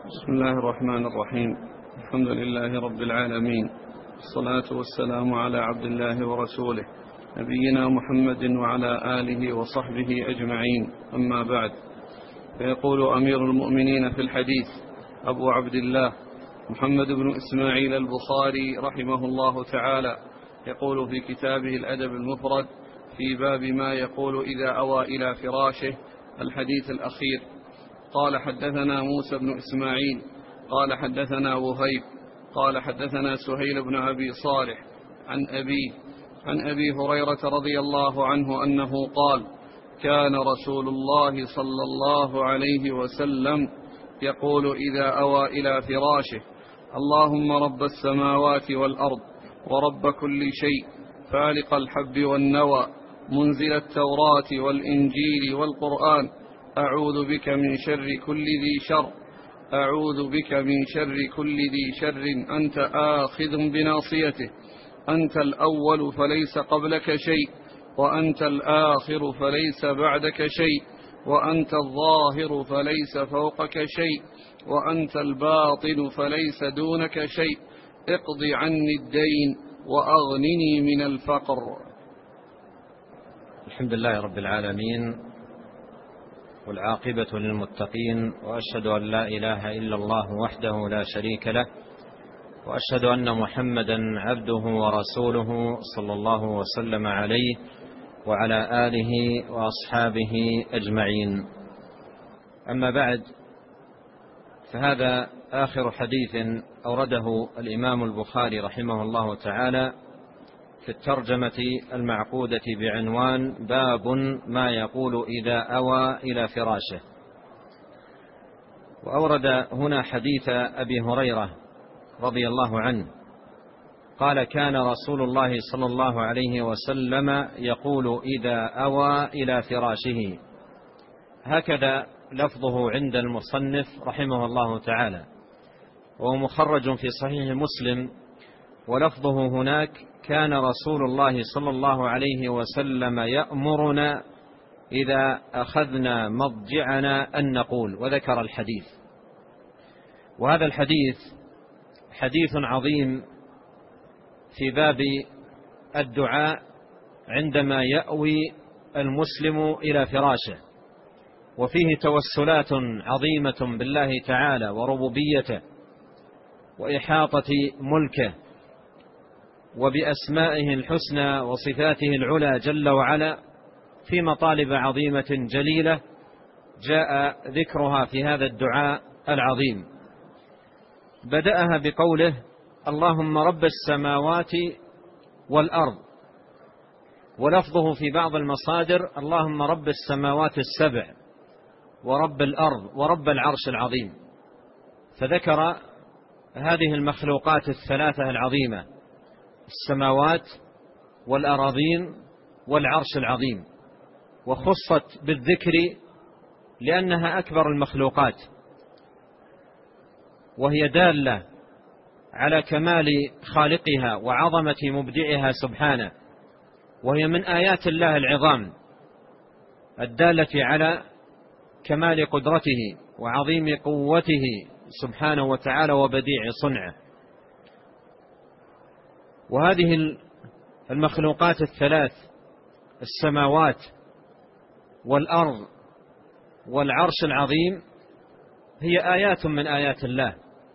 بسم الله الرحمن الرحيم. الحمد لله رب العالمين، الصلاة والسلام على عبد الله ورسوله نبينا محمد وعلى آله وصحبه أجمعين، أما بعد. فيقول أمير المؤمنين في الحديث أبو عبد الله محمد بن إسماعيل البخاري رحمه الله تعالى، يقول في كتابه الأدب المفرد في باب ما يقول إذا أوى إلى فراشه الحديث الأخير: قال حدثنا موسى بن إسماعيل قال حدثنا وهيب قال حدثنا سهيل بن أبي صالح عن أبي هريرة رضي الله عنه أنه قال: كان رسول الله صلى الله عليه وسلم يقول إذا أوى إلى فراشه: اللهم رب السماوات والأرض ورب كل شيء، فالق الحب والنوى، منزل التوراة والإنجيل والقرآن، أعوذ بك من شر كل ذي شر أنت آخذ بناصيته، أنت الأول فليس قبلك شيء، وأنت الآخر فليس بعدك شيء، وأنت الظاهر فليس فوقك شيء، وأنت الباطن فليس دونك شيء، اقض عني الدين وأغنني من الفقر. الحمد لله رب العالمين، والعاقبة للمتقين، وأشهد أن لا إله إلا الله وحده لا شريك له، وأشهد أن محمدا عبده ورسوله صلى الله وسلم عليه وعلى آله وأصحابه أجمعين. أما بعد، فهذا آخر حديث أورده الإمام البخاري رحمه الله تعالى في الترجمة المعقودة بعنوان باب ما يقول إذا أوى إلى فراشه. وأورد هنا حديث أبي هريرة رضي الله عنه قال: كان رسول الله صلى الله عليه وسلم يقول إذا أوى إلى فراشه. هكذا لفظه عند المصنف رحمه الله تعالى، وهو مخرج في صحيح مسلم، ولفظه هناك: كان رسول الله صلى الله عليه وسلم يأمرنا إذا أخذنا مضجعنا أن نقول، وذكر الحديث. وهذا الحديث حديث عظيم في باب الدعاء عندما يأوي المسلم إلى فراشه، وفيه توسلات عظيمة بالله تعالى وربوبيته وإحاطة ملكه وبأسمائه الحسنى وصفاته العلى جل وعلا، في مطالب عظيمة جليلة جاء ذكرها في هذا الدعاء العظيم. بدأها بقوله: اللهم رب السماوات والأرض، ولفظه في بعض المصادر: اللهم رب السماوات السبع ورب الأرض ورب العرش العظيم. فذكر هذه المخلوقات الثلاثة العظيمة: السماوات والأراضين والعرش العظيم، وخصت بالذكر لأنها أكبر المخلوقات، وهي دالة على كمال خالقها وعظمة مبدعها سبحانه، وهي من آيات الله العظام الدالة على كمال قدرته وعظيم قوته سبحانه وتعالى وبديع صنعه. وهذه المخلوقات الثلاث: السماوات والأرض والعرش العظيم، هي آيات من آيات الله،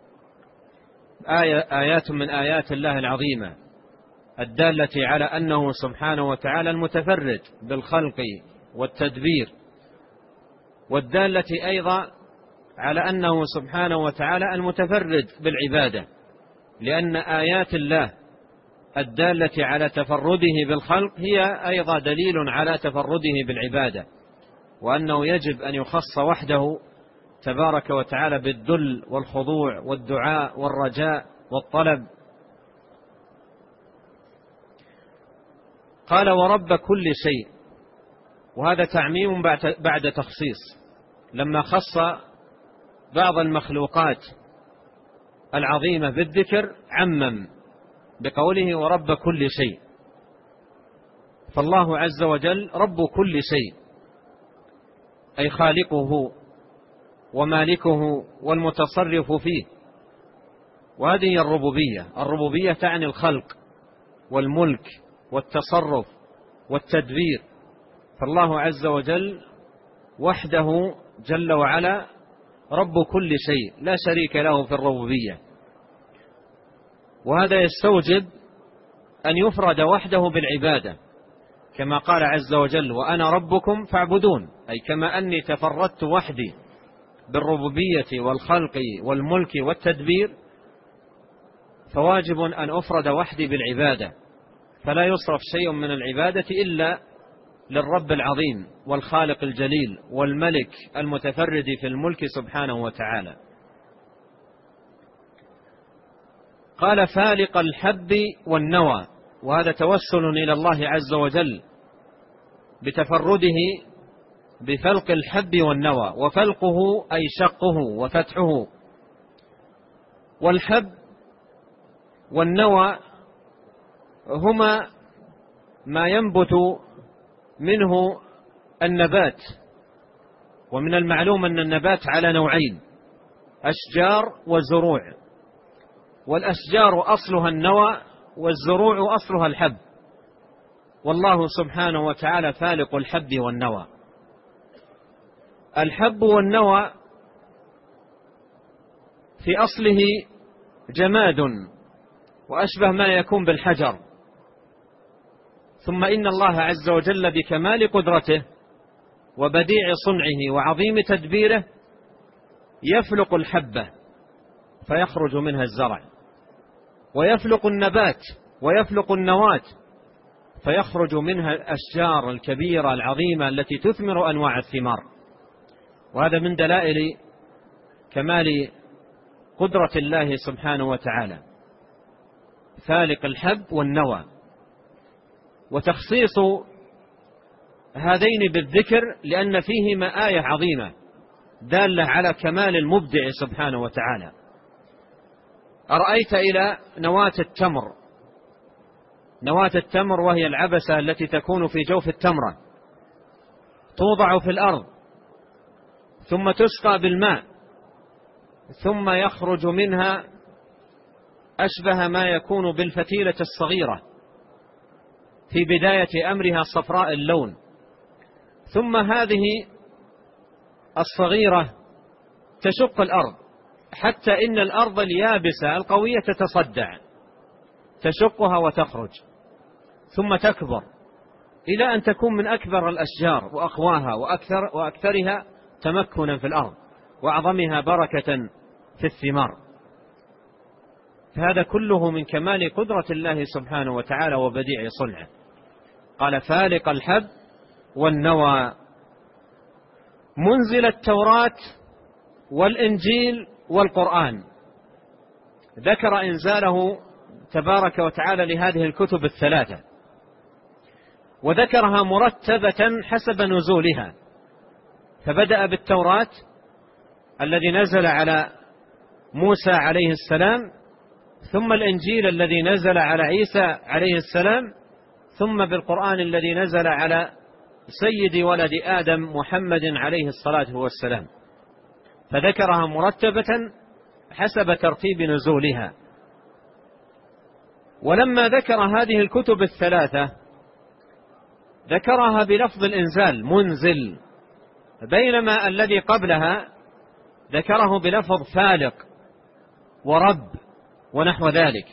آيات من آيات الله العظيمة الدالة على أنه سبحانه وتعالى المتفرد بالخلق والتدبير، والدالة أيضا على أنه سبحانه وتعالى المتفرد بالعبادة، لأن آيات الله الدالة على تفرده بالخلق هي أيضا دليل على تفرده بالعبادة، وأنه يجب أن يخص وحده تبارك وتعالى بالذل والخضوع والدعاء والرجاء والطلب. قال: ورب كل شيء، وهذا تعميم بعد تخصيص، لما خص بعض المخلوقات العظيمة بالذكر عمم بقوله: ورب كل شيء. فالله عز وجل رب كل شيء، أي خالقه ومالكه والمتصرف فيه. وهذه الربوبية. الربوبية تعني الخلق والملك والتصرف والتدبير. فالله عز وجل وحده جل وعلا رب كل شيء، لا شريك له في الربوبية. وهذا يستوجب أن يفرد وحده بالعبادة، كما قال عز وجل: وأنا ربكم فاعبدون، أي كما أني تفردت وحدي بالربوبية والخلق والملك والتدبير، فواجب أن أفرد وحدي بالعبادة، فلا يصرف شيء من العبادة إلا للرب العظيم والخالق الجليل والملك المتفرد في الملك سبحانه وتعالى. قال: فالق الحب والنوى. وهذا توسل إلى الله عز وجل بتفرده بفلق الحب والنوى. وفلقه أي شقه وفتحه. والحب والنوى هما ما ينبت منه النبات. ومن المعلوم أن النبات على نوعين: أشجار وزروع. والأشجار أصلها النوى، والزروع أصلها الحب. والله سبحانه وتعالى فالق الحب والنوى. الحب والنوى في أصله جماد وأشبه ما يكون بالحجر، ثم إن الله عز وجل بكمال قدرته وبديع صنعه وعظيم تدبيره يفلق الحبة فيخرج منها الزرع، ويفلق النبات ويفلق النواة فيخرج منها الأشجار الكبيرة العظيمة التي تثمر أنواع الثمار. وهذا من دلائل كمال قدرة الله سبحانه وتعالى، فالق الحب والنوى. وتخصيص هذين بالذكر لأن فيهما آية عظيمة دالة على كمال المبدع سبحانه وتعالى. أرأيت إلى نواة التمر. نواة التمر وهي العبسة التي تكون في جوف التمرة، توضع في الأرض ثم تسقى بالماء، ثم يخرج منها أشبه ما يكون بالفتيلة الصغيرة في بداية أمرها صفراء اللون، ثم هذه الصغيرة تشق الأرض حتى إن الأرض اليابسة القوية تتصدع، تشقها وتخرج، ثم تكبر إلى أن تكون من أكبر الأشجار وأقواها وأكثرها تمكنا في الأرض وأعظمها بركة في الثمار. فهذا كله من كمال قدرة الله سبحانه وتعالى وبديع صنعه. قال: فالق الحب والنوى منزل التوراة والإنجيل والقرآن. ذكر إنزاله تبارك وتعالى لهذه الكتب الثلاثة، وذكرها مرتبة حسب نزولها، فبدأ بالتوراة الذي نزل على موسى عليه السلام، ثم الإنجيل الذي نزل على عيسى عليه السلام، ثم بالقرآن الذي نزل على سيد ولد آدم محمد عليه الصلاة والسلام، فذكرها مرتبة حسب ترتيب نزولها. ولما ذكر هذه الكتب الثلاثة ذكرها بلفظ الإنزال منزل، بينما الذي قبلها ذكره بلفظ فالق ورب ونحو ذلك.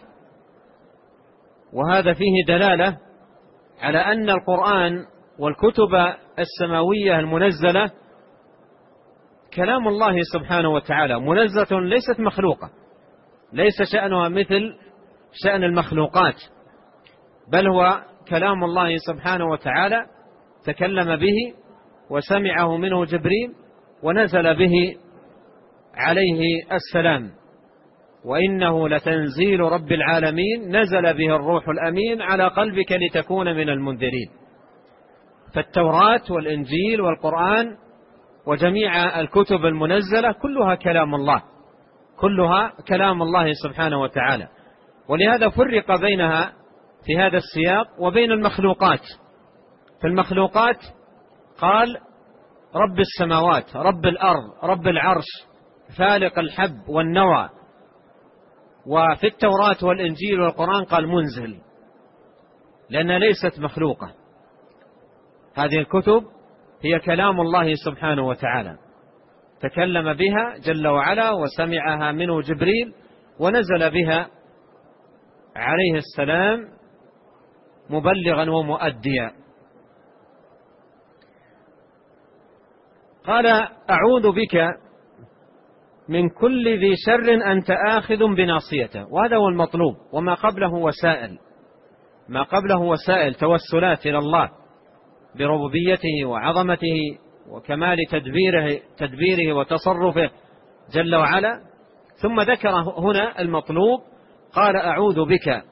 وهذا فيه دلالة على أن القرآن والكتب السماوية المنزلة كلام الله سبحانه وتعالى، منزلة ليست مخلوقة، ليس شأنها مثل شأن المخلوقات، بل هو كلام الله سبحانه وتعالى تكلم به وسمعه منه جبريل ونزل به عليه السلام. وإنه لتنزيل رب العالمين نزل به الروح الأمين على قلبك لتكون من المنذرين. فالتوراة والإنجيل والقرآن وجميع الكتب المنزلة كلها كلام الله، كلها كلام الله سبحانه وتعالى. ولهذا فرق بينها في هذا السياق وبين المخلوقات. في المخلوقات قال رب السماوات، رب الأرض، رب العرش، فالق الحب والنوى. وفي التوراة والإنجيل والقرآن قال منزل، لأنها ليست مخلوقة. هذه الكتب هي كلام الله سبحانه وتعالى، تكلم بها جل وعلا وسمعها منه جبريل ونزل بها عليه السلام مبلغا ومؤديا. قال أعوذ بك من كل ذي شر أنت آخذ بناصيته، وهذا هو المطلوب، وما قبله وسائل، ما قبله وسائل توسلات إلى الله بربوبيته وعظمته وكمال تدبيره وتصرفه جل وعلا. ثم ذكر هنا المطلوب، قال أعوذ بك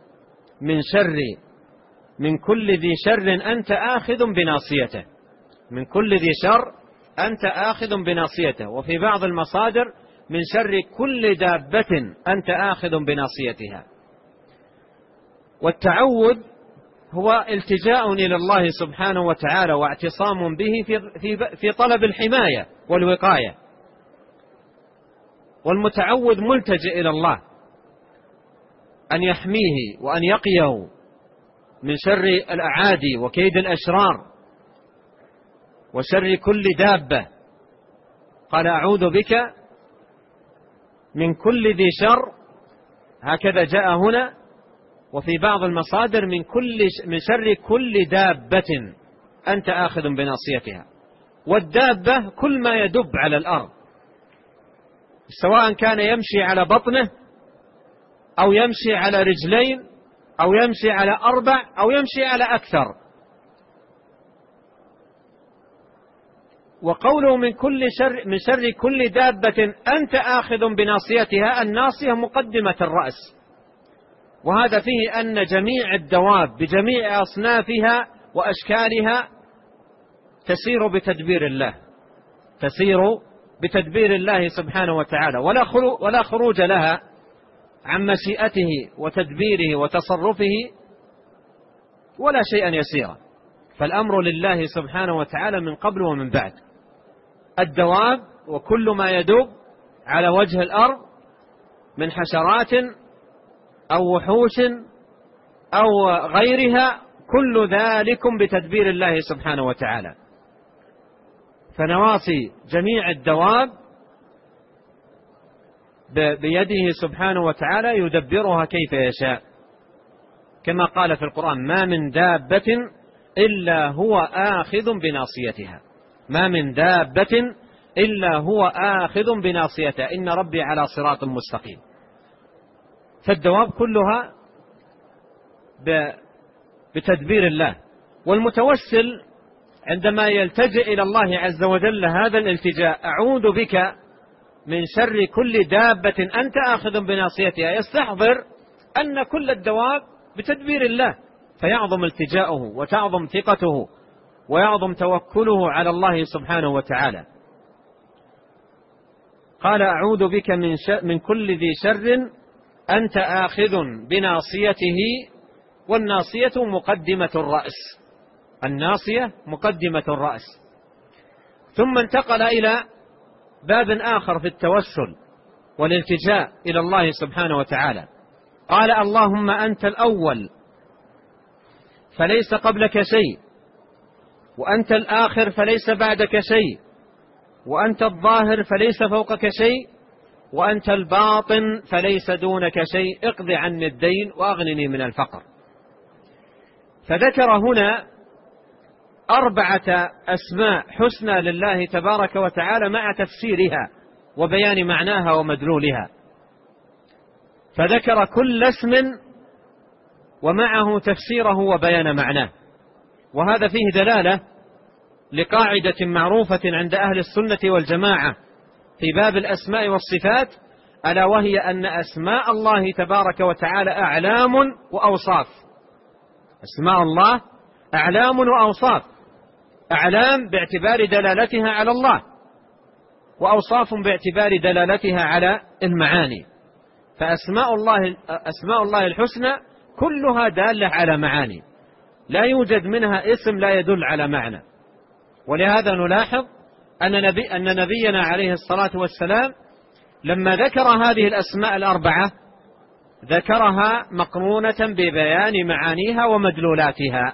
من كل ذي شر أنت آخذ بناصيته، من كل ذي شر أنت آخذ بناصيته. وفي بعض المصادر من شر كل دابة أنت آخذ بناصيتها. والتعوذ هو التجاء إلى الله سبحانه وتعالى واعتصام به في طلب الحماية والوقاية. والمتعوذ ملتجئ إلى الله أن يحميه وأن يقيه من شر الأعادي وكيد الأشرار وشر كل دابة. قال أعوذ بك من كل ذي شر، هكذا جاء هنا. وفي بعض المصادر من شر كل دابة أنت آخذ بناصيتها. والدابة كل ما يدب على الأرض، سواء كان يمشي على بطنه أو يمشي على رجلين أو يمشي على 4 أو يمشي على أكثر. وقوله من شر كل دابة أنت آخذ بناصيتها، الناصية مقدمة الرأس، وهذا فيه أن جميع الدواب بجميع أصنافها وأشكالها تسير بتدبير الله، تسير بتدبير الله سبحانه وتعالى، ولا خروج لها عن مشيئته وتدبيره وتصرفه ولا شيئا يسيرا. فالأمر لله سبحانه وتعالى من قبل ومن بعد. الدواب وكل ما يدب على وجه الأرض من حشرات أو وحوش أو غيرها، كل ذلك بتدبير الله سبحانه وتعالى. فنواصي جميع الدواب بيده سبحانه وتعالى يدبرها كيف يشاء، كما قال في القرآن: ما من دابة إلا هو آخذ بناصيتها، ما من دابة إلا هو آخذ بناصيتها، إن ربي على صراط مستقيم. فالدواب كلها بتدبير الله. والمتوسل عندما يلتجئ إلى الله عز وجل هذا الالتجاء، أعوذ بك من شر كل دابة أنت آخذ بناصيتها، يستحضر أن كل الدواب بتدبير الله، فيعظم التجاؤه وتعظم ثقته ويعظم توكله على الله سبحانه وتعالى. قال أعوذ بك من كل ذي شر أنت آخذ بناصيته. والناصية مقدمة الرأس، الناصية مقدمة الرأس. ثم انتقل إلى باب آخر في التوسل والالتجاء إلى الله سبحانه وتعالى. قال: اللهم أنت الأول فليس قبلك شيء، وأنت الآخر فليس بعدك شيء، وأنت الظاهر فليس فوقك شيء، وأنت الباطن فليس دونك شيء، اقض عني الدين وأغنني من الفقر. فذكر هنا 4 أسماء حسنى لله تبارك وتعالى مع تفسيرها وبيان معناها ومدلولها. فذكر كل اسم ومعه تفسيره وبيان معناه. وهذا فيه دلالة لقاعدة معروفة عند أهل السنة والجماعة في باب الأسماء والصفات، ألا وهي أن أسماء الله تبارك وتعالى أعلام وأوصاف. أسماء الله أعلام وأوصاف، أعلام باعتبار دلالتها على الله، وأوصاف باعتبار دلالتها على المعاني. فأسماء الله الحسنى كلها دالة على معاني، لا يوجد منها اسم لا يدل على معنى. ولهذا نلاحظ أن نبينا عليه الصلاة والسلام لما ذكر هذه الأسماء الأربعة ذكرها مقرونة ببيان معانيها ومدلولاتها،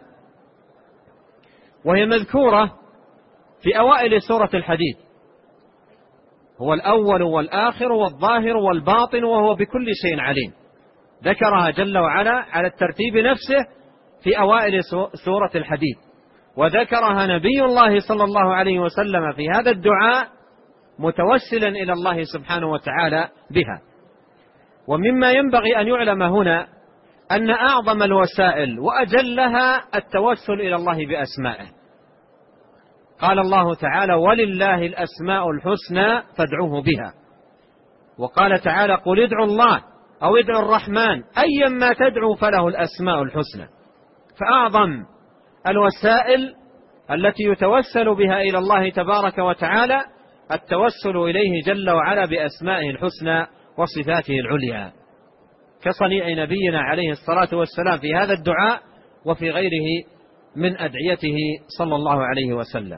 وهي مذكورة في أوائل سورة الحديد: هو الأول والآخر والظاهر والباطن وهو بكل شيء عليم. ذكرها جل وعلا على الترتيب نفسه في أوائل سورة الحديد، وذكرها نبي الله صلى الله عليه وسلم في هذا الدعاء متوسلا إلى الله سبحانه وتعالى بها. ومما ينبغي أن يعلم هنا أن أعظم الوسائل وأجلها التوسل إلى الله بأسمائه. قال الله تعالى: ولله الأسماء الحسنى فادعوه بها. وقال تعالى: قل ادعوا الله أو ادعوا الرحمن أيما تدعوا فله الأسماء الحسنى. فأعظم الوسائل التي يتوسل بها إلى الله تبارك وتعالى التوسل إليه جل وعلا بأسمائه الحسنى وصفاته العليا، كصنيع نبينا عليه الصلاة والسلام في هذا الدعاء وفي غيره من أدعيته صلى الله عليه وسلم.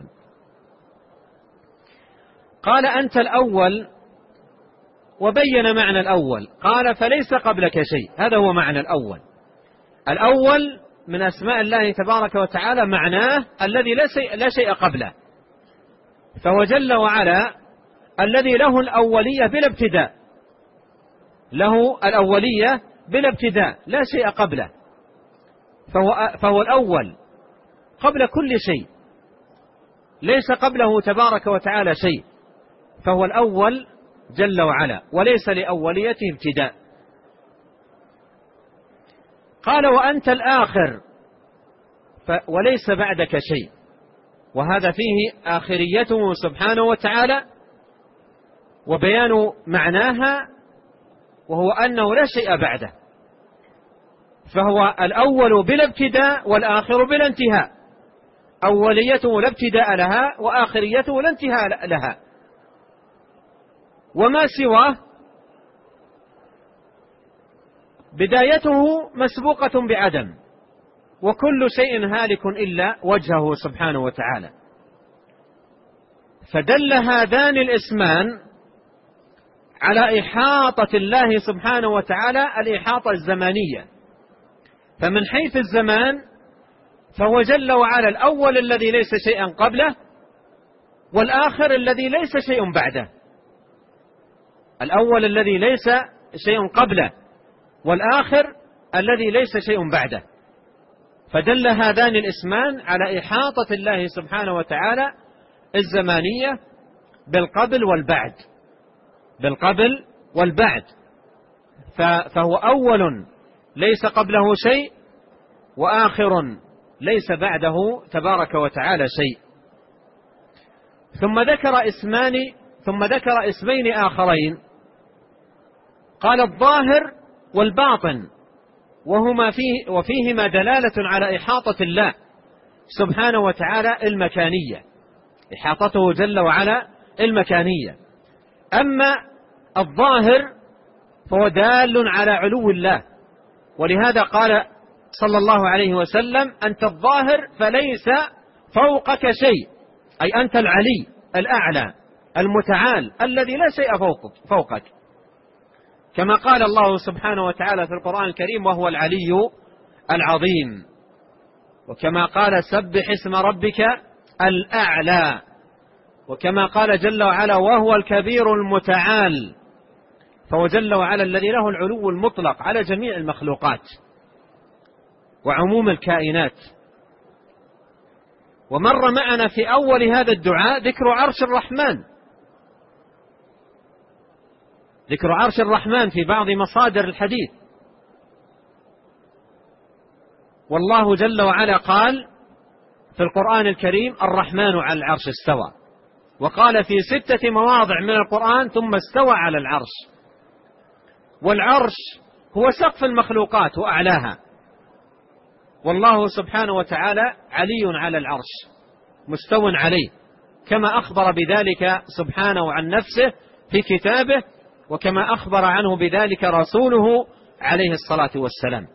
قال: أنت الأول، وبين معنى الأول. قال: فليس قبلك شيء. هذا هو معنى الأول. الأول من أسماء الله تبارك وتعالى معناه الذي لا شيء قبله، فهو جل وعلا الذي له الأولية بلا ابتداء، له الأولية بلا ابتداء، لا شيء قبله، فهو الأول قبل كل شيء، ليس قبله تبارك وتعالى شيء، فهو الأول جل وعلا وليس لأوليته ابتداء. قال: وأنت الآخر وليس بعدك شيء. وهذا فيه آخريته سبحانه وتعالى وبيان معناها، وهو أنه لا شيء بعده، فهو الأول بلا ابتداء والآخر بلا انتهاء. أوليته لا ابتداء لها وآخريته لا انتهاء لها، وما سواه بدايته مسبوقة بعدم، وكل شيء هالك إلا وجهه سبحانه وتعالى. فدل هذان الاسمان على إحاطة الله سبحانه وتعالى الإحاطة الزمانية. فمن حيث الزمان فهو جل وعلا الأول الذي ليس شيئا قبله، والآخر الذي ليس شيء بعده. الأول الذي ليس شيء قبله، والآخر الذي ليس شيء بعده. فدل هذان الاسمان على إحاطة الله سبحانه وتعالى الزمانية بالقبل والبعد، بالقبل والبعد. فهو أول ليس قبله شيء، وآخر ليس بعده تبارك وتعالى شيء. ثم ذكر اسمين آخرين، قال: الظاهر والباطن، وفيهما دلالة على إحاطة الله سبحانه وتعالى المكانية، إحاطته جل وعلا المكانية. أما الظاهر فهو دال على علو الله، ولهذا قال صلى الله عليه وسلم: أنت الظاهر فليس فوقك شيء، أي أنت العلي الأعلى المتعال الذي لا شيء فوقك، كما قال الله سبحانه وتعالى في القرآن الكريم: وهو العلي العظيم. وكما قال: سبح اسم ربك الأعلى. وكما قال جل وعلا: وهو الكبير المتعال. فهو جل وعلا الذي له العلو المطلق على جميع المخلوقات وعموم الكائنات. ومر معنا في أول هذا الدعاء ذكر عرش الرحمن، ذكر عرش الرحمن في بعض مصادر الحديث. والله جل وعلا قال في القرآن الكريم: الرحمن على العرش استوى. وقال في 6 مواضع من القرآن: ثم استوى على العرش. والعرش هو سقف المخلوقات وأعلاها، والله سبحانه وتعالى علي على العرش مستو عليه، كما أخبر بذلك سبحانه عن نفسه في كتابه، وكما أخبر عنه بذلك رسوله عليه الصلاة والسلام.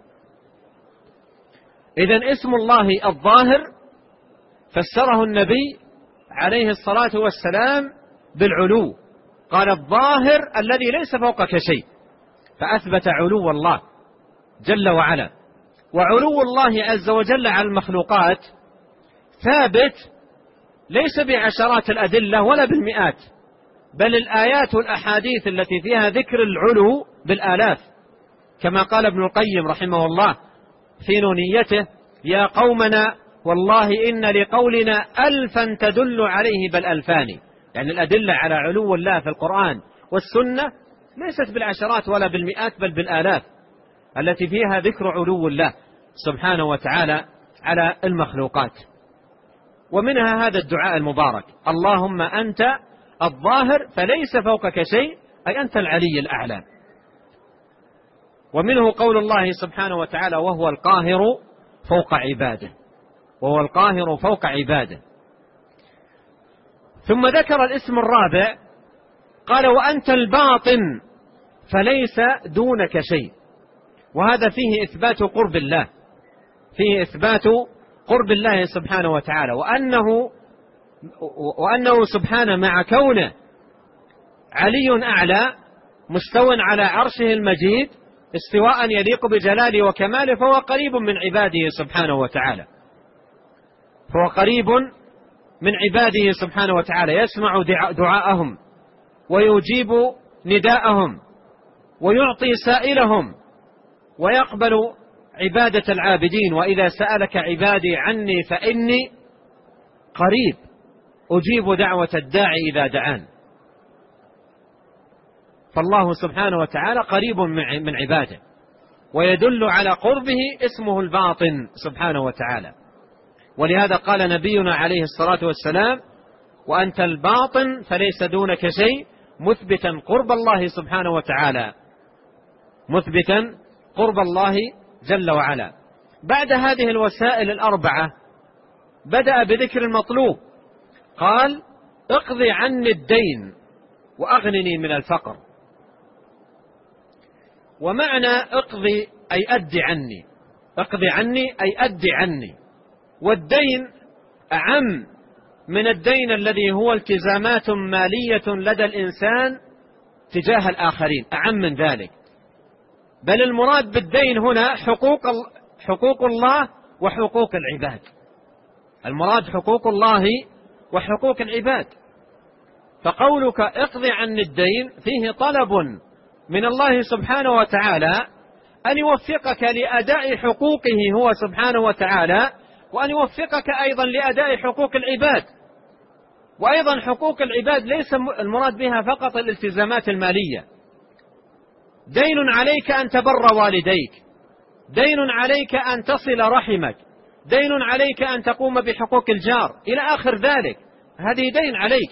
إذن اسم الله الظاهر فسره النبي عليه الصلاة والسلام بالعلو، قال الظاهر الذي ليس فوقك شيء، فأثبت علو الله جل وعلا. وعلو الله عز وجل على المخلوقات ثابت ليس بعشرات الأدلة ولا بالمئات، بل الآيات والأحاديث التي فيها ذكر العلو بالآلاف، كما قال ابن القيم رحمه الله في نونيته: يا قومنا والله إن لقولنا ألفا تدل عليه بل ألفان. يعني الأدلة على علو الله في القرآن والسنة ليست بالعشرات ولا بالمئات بل بالآلاف التي فيها ذكر علو الله سبحانه وتعالى على المخلوقات. ومنها هذا الدعاء المبارك: اللهم أنت الظاهر فليس فوقك شيء، أي أنت العلي الأعلى. ومنه قول الله سبحانه وتعالى: وهو القاهر فوق عباده، وهو القاهر فوق عباده. ثم ذكر الاسم الرابع قال: وأنت الباطن فليس دونك شيء. وهذا فيه إثبات قرب الله، فيه إثبات قرب الله سبحانه وتعالى، وأنه سبحانه مع كونه علي أعلى مستو على عرشه المجيد استواء يليق بجلاله وكماله، فهو قريب من عباده سبحانه وتعالى، فهو قريب من عباده سبحانه وتعالى، يسمع دعاءهم ويجيب نداءهم ويعطي سائلهم ويقبل عبادة العابدين. وإذا سألك عبادي عني فإني قريب أجيب دعوة الداعي إذا دعان. فالله سبحانه وتعالى قريب من عباده، ويدل على قربه اسمه الباطن سبحانه وتعالى. ولهذا قال نبينا عليه الصلاة والسلام: وأنت الباطن فليس دونك شيء، مثبتا قرب الله سبحانه وتعالى، مثبتا قرب الله جل وعلا. بعد هذه الوسائل الأربعة بدأ بذكر المطلوب، قال: اقضي عني الدين وأغنني من الفقر. ومعنى اقضي أي أدي عني، اقضي عني أي أدي عني. والدين أعم من الدين الذي هو التزامات مالية لدى الإنسان تجاه الآخرين، أعم من ذلك. بل المراد بالدين هنا حقوق الله وحقوق العباد، المراد حقوق الله وحقوق العباد. فقولك اقضي عن الدين فيه طلب من الله سبحانه وتعالى أن يوفقك لأداء حقوقه هو سبحانه وتعالى، وأن يوفقك أيضا لأداء حقوق العباد. وأيضا حقوق العباد ليس المراد بها فقط الالتزامات المالية، دين عليك أن تبر والديك، دين عليك أن تصل رحمك، دين عليك أن تقوم بحقوق الجار إلى آخر ذلك، هذه دين عليك.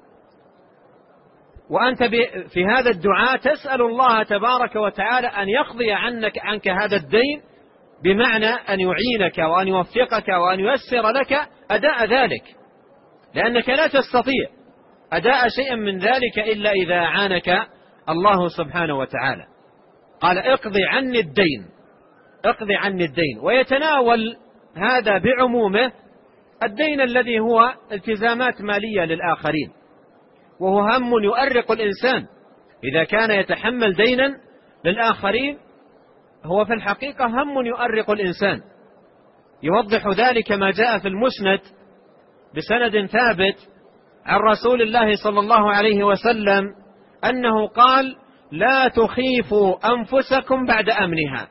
وأنت في هذا الدعاء تسأل الله تبارك وتعالى أن يقضي عنك هذا الدين، بمعنى أن يعينك وأن يوفقك وأن ييسر لك أداء ذلك، لأنك لا تستطيع أداء شيء من ذلك إلا إذا أعانك الله سبحانه وتعالى. قال: اقضي عني الدين، اقضي عني الدين. ويتناول هذا بعمومه الدين الذي هو التزامات مالية للآخرين، وهو هم يؤرق الإنسان. إذا كان يتحمل دينا للآخرين هو في الحقيقة هم يؤرق الإنسان. يوضح ذلك ما جاء في المسند بسند ثابت عن رسول الله صلى الله عليه وسلم أنه قال: لا تخيفوا أنفسكم بعد أمنها.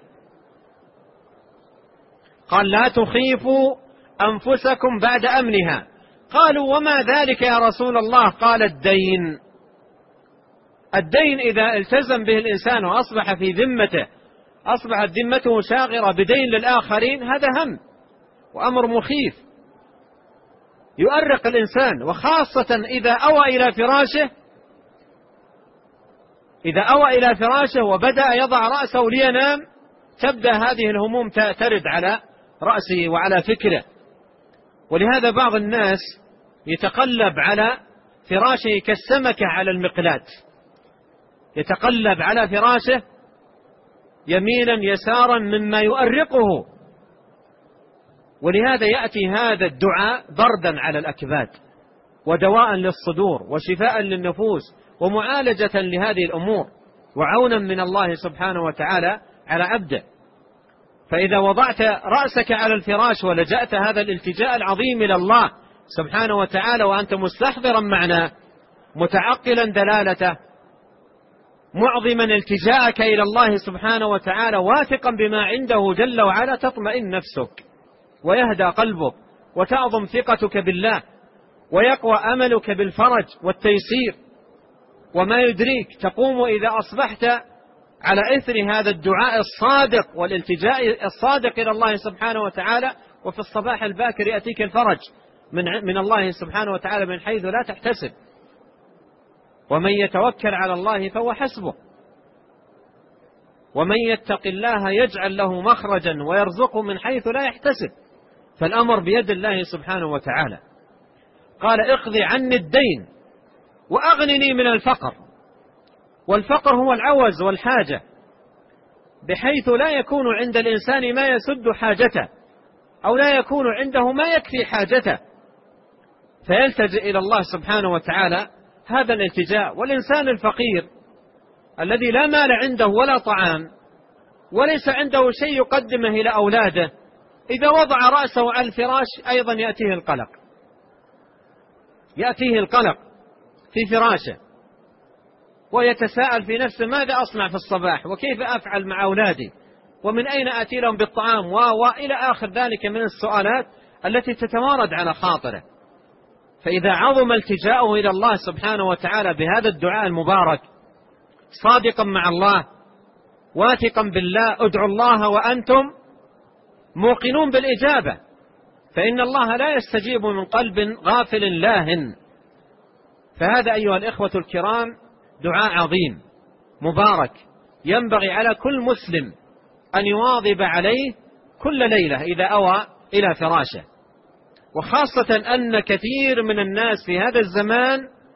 قال: لا تخيفوا أنفسكم بعد أمنها. قالوا: وما ذلك يا رسول الله؟ قال: الدين. الدين إذا التزم به الإنسان وأصبح في ذمته، أصبحت ذمته شاغرة بدين للآخرين، هذا هم وأمر مخيف يؤرق الإنسان. وخاصة إذا أوى إلى فراشه وبدأ يضع رأسه لينام، تبدأ هذه الهموم ترد على رأسه وعلى فكره. ولهذا بعض الناس يتقلب على فراشه كالسمكة على المقلاة، يتقلب على فراشه يمينا يسارا مما يؤرقه. ولهذا يأتي هذا الدعاء بردا على الأكباد، ودواء للصدور وشفاء للنفوس ومعالجة لهذه الأمور وعونا من الله سبحانه وتعالى على عبده. فإذا وضعت رأسك على الفراش ولجأت هذا الالتجاء العظيم إلى الله سبحانه وتعالى وأنت مستحضرا معناه متعقلا دلالته معظما التجاءك إلى الله سبحانه وتعالى واثقا بما عنده جل وعلا، تطمئن نفسك ويهدى قلبك وتعظم ثقتك بالله ويقوى أملك بالفرج والتيسير. وما يدريك تقوم إذا أصبحت على إثر هذا الدعاء الصادق والالتجاء الصادق إلى الله سبحانه وتعالى، وفي الصباح الباكر يأتيك الفرج من الله سبحانه وتعالى من حيث لا تحتسب. ومن يتوكل على الله فهو حسبه، ومن يتق الله يجعل له مخرجا ويرزقه من حيث لا يحتسب. فالأمر بيد الله سبحانه وتعالى. قال اقضي عني الدين وأغنني من الفقر. والفقر هو العوز والحاجة، بحيث لا يكون عند الإنسان ما يسد حاجته أو لا يكون عنده ما يكفي حاجته، فيلتجئ إلى الله سبحانه وتعالى هذا الالتجاء. والإنسان الفقير الذي لا مال عنده ولا طعام وليس عنده شيء يقدمه إلى أولاده، إذا وضع رأسه على الفراش أيضا يأتيه القلق في فراشه، ويتساءل في نفسه ماذا أصنع في الصباح وكيف أفعل مع أولادي ومن أين أتي لهم بالطعام وإلى آخر ذلك من السؤالات التي تتوارد على خاطره. فإذا عظم التجاؤه إلى الله سبحانه وتعالى بهذا الدعاء المبارك صادقا مع الله واثقا بالله، ادعوا الله وأنتم موقنون بالإجابة، فإن الله لا يستجيب من قلب غافل لاهٍ. فهذا أيها الإخوة الكرام دعاء عظيم مبارك ينبغي على كل مسلم أن يواظب عليه كل ليلة إذا أوى إلى فراشه، وخاصة أن كثير من الناس في هذا الزمان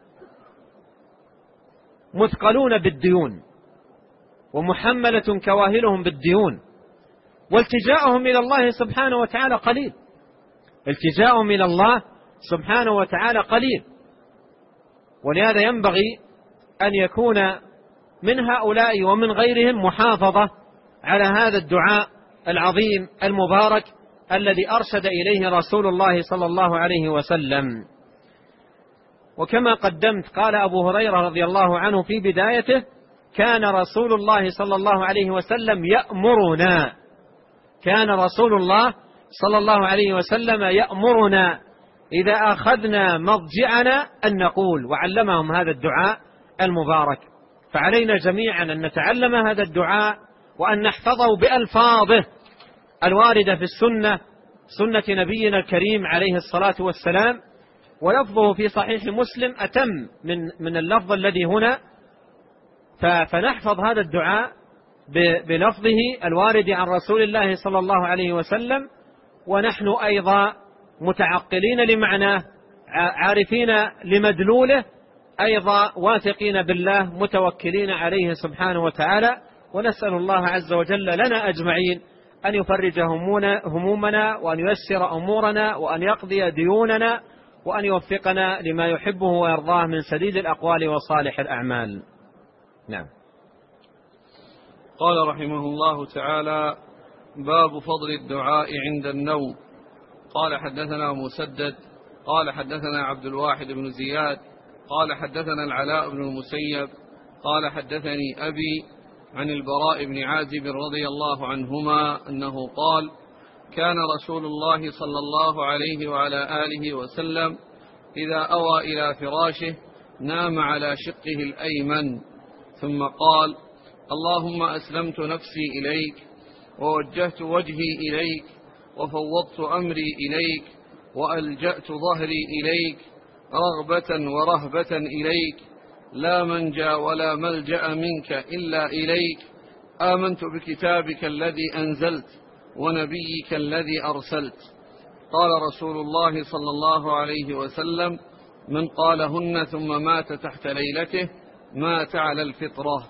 مثقلون بالديون ومحملة كواهلهم بالديون، والتجاؤهم إلى الله سبحانه وتعالى قليل. التجاؤهم إلى الله سبحانه وتعالى قليل. ولهذا ينبغي أن يكون من هؤلاء ومن غيرهم محافظة على هذا الدعاء العظيم المبارك الذي أرشد إليه رسول الله صلى الله عليه وسلم. وكما قدمت قال أبو هريرة رضي الله عنه في بدايته: كان رسول الله صلى الله عليه وسلم يأمرنا، كان رسول الله صلى الله عليه وسلم يأمرنا إذا أخذنا مضجعنا أن نقول، وعلمهم هذا الدعاء المبارك. فعلينا جميعا أن نتعلم هذا الدعاء وأن نحفظه بألفاظه الواردة في السنة، سنة نبينا الكريم عليه الصلاة والسلام. ولفظه في صحيح مسلم أتم من اللفظ الذي هنا، فنحفظ هذا الدعاء بلفظه الوارد عن رسول الله صلى الله عليه وسلم، ونحن أيضا متعقلين لمعناه عارفين لمدلوله، أيضا واثقين بالله متوكلين عليه سبحانه وتعالى. ونسأل الله عز وجل لنا أجمعين أن يفرج همومنا وأن ييسر أمورنا وأن يقضي ديوننا وأن يوفقنا لما يحبه ويرضاه من سديد الأقوال وصالح الأعمال. نعم. قال رحمه الله تعالى: باب فضل الدعاء عند النوم. قال حدثنا مسدد قال حدثنا عبد الواحد بن زياد قال حدثنا العلاء بن المسيب قال حدثني أبي عن البراء بن عازب رضي الله عنهما أنه قال: كان رسول الله صلى الله عليه وعلى آله وسلم إذا أوى إلى فراشه نام على شقه الأيمن ثم قال: اللهم أسلمت نفسي إليك ووجهت وجهي إليك وفوضت أمري إليك وألجأت ظهري إليك رغبة ورهبة إليك، لا منجى ولا ملجأ منك إلا إليك، آمنت بكتابك الذي أنزلت ونبيك الذي أرسلت. قال رسول الله صلى الله عليه وسلم: من قالهن ثم مات تحت ليلته مات على الفطرة.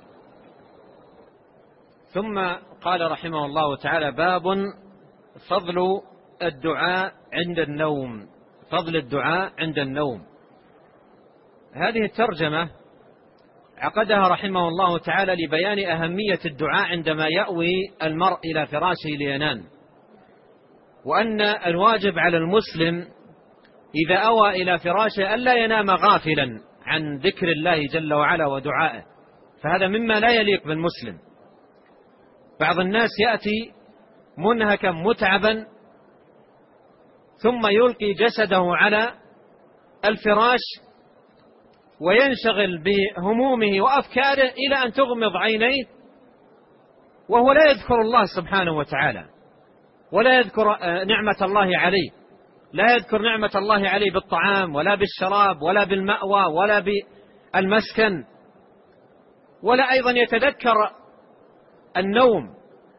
ثم قال رحمه الله تعالى: باب فضل الدعاء عند النوم. فضل الدعاء عند النوم. هذه الترجمة عقدها رحمه الله تعالى لبيان أهمية الدعاء عندما يأوي المرء إلى فراشه لينام، وأن الواجب على المسلم إذا أوى إلى فراشه ألا ينام غافلا عن ذكر الله جل وعلا ودعائه، فهذا مما لا يليق بالمسلم. بعض الناس يأتي منهكا متعبا ثم يلقي جسده على الفراش وينشغل بهمومه وأفكاره إلى أن تغمض عينيه وهو لا يذكر الله سبحانه وتعالى، ولا يذكر نعمة الله عليه، لا يذكر نعمة الله عليه بالطعام ولا بالشراب ولا بالمأوى ولا بالمسكن، ولا أيضا يتذكر النوم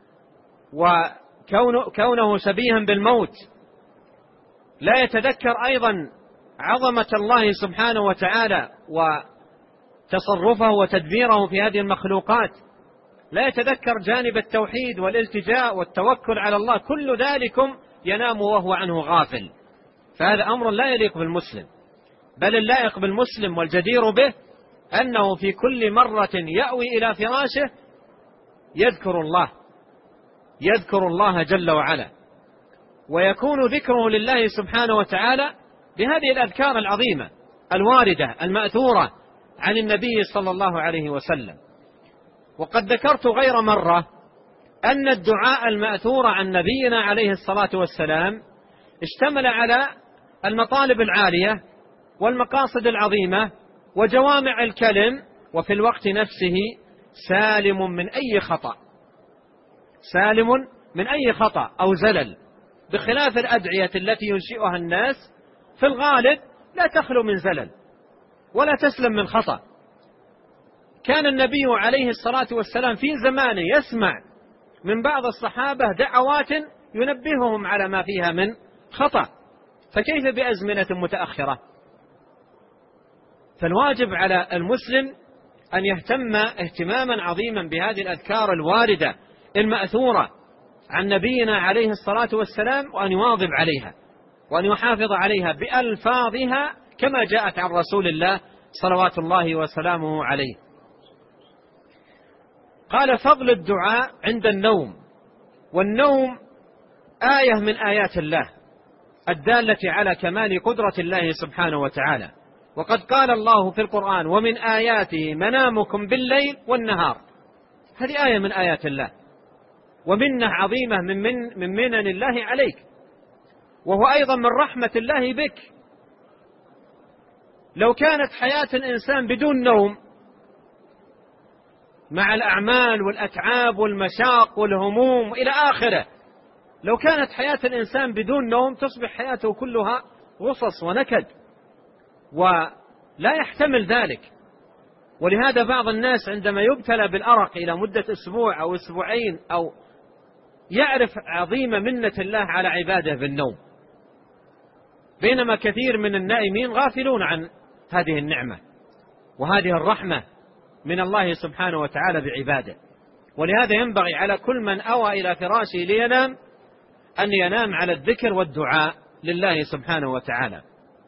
وكونه شبيها بالموت، لا يتذكر أيضا عظمة الله سبحانه وتعالى وتصرفه وتدبيره في هذه المخلوقات، لا يتذكر جانب التوحيد والالتجاء والتوكل على الله، كل ذلكم ينام وهو عنه غافل، فهذا أمر لا يليق بالمسلم. بل اللائق بالمسلم والجدير به أنه في كل مرة يأوي إلى فراشه يذكر الله جل وعلا، ويكون ذكره لله سبحانه وتعالى بهذه الأذكار العظيمة الواردة المأثورة عن النبي صلى الله عليه وسلم. وقد ذكرت غير مرة أن الدعاء المأثور عن نبينا عليه الصلاة والسلام اشتمل على المطالب العالية والمقاصد العظيمة وجوامع الكلم، وفي الوقت نفسه سالم من أي خطأ أو زلل، بخلاف الأدعية التي ينشئها الناس في الغالب لا تخلو من زلل ولا تسلم من خطأ. كان النبي عليه الصلاة والسلام في زمانه يسمع من بعض الصحابة دعوات ينبههم على ما فيها من خطأ، فكيف بأزمنة متأخرة؟ فالواجب على المسلم أن يهتم اهتماما عظيما بهذه الأذكار الواردة المأثورة عن نبينا عليه الصلاة والسلام، وأن يواظب عليها وأن يحافظ عليها بألفاظها كما جاءت عن رسول الله صلوات الله وسلامه عليه. قال: فضل الدعاء عند النوم. والنوم آية من آيات الله الدالة على كمال قدرة الله سبحانه وتعالى، وقد قال الله في القرآن: ومن آياته منامكم بالليل والنهار. هذه آية من آيات الله ومنة عظيمة من منن الله عليك، وهو أيضا من رحمة الله بك. لو كانت حياة الإنسان بدون نوم مع الأعمال والأتعاب والمشاق والهموم إلى آخره، لو كانت حياة الإنسان بدون نوم تصبح حياته كلها غصص ونكد، ولا يحتمل ذلك. ولهذا بعض الناس عندما يبتلى بالأرق إلى مدة أسبوع أو أسبوعين أو يعرف عظيم منة الله على عباده بالنوم، بينما كثير من النائمين غافلون عن هذه النعمة وهذه الرحمة من الله سبحانه وتعالى بعباده. ولهذا ينبغي على كل من أوى إلى فراشه لينام أن ينام على الذكر والدعاء لله سبحانه وتعالى.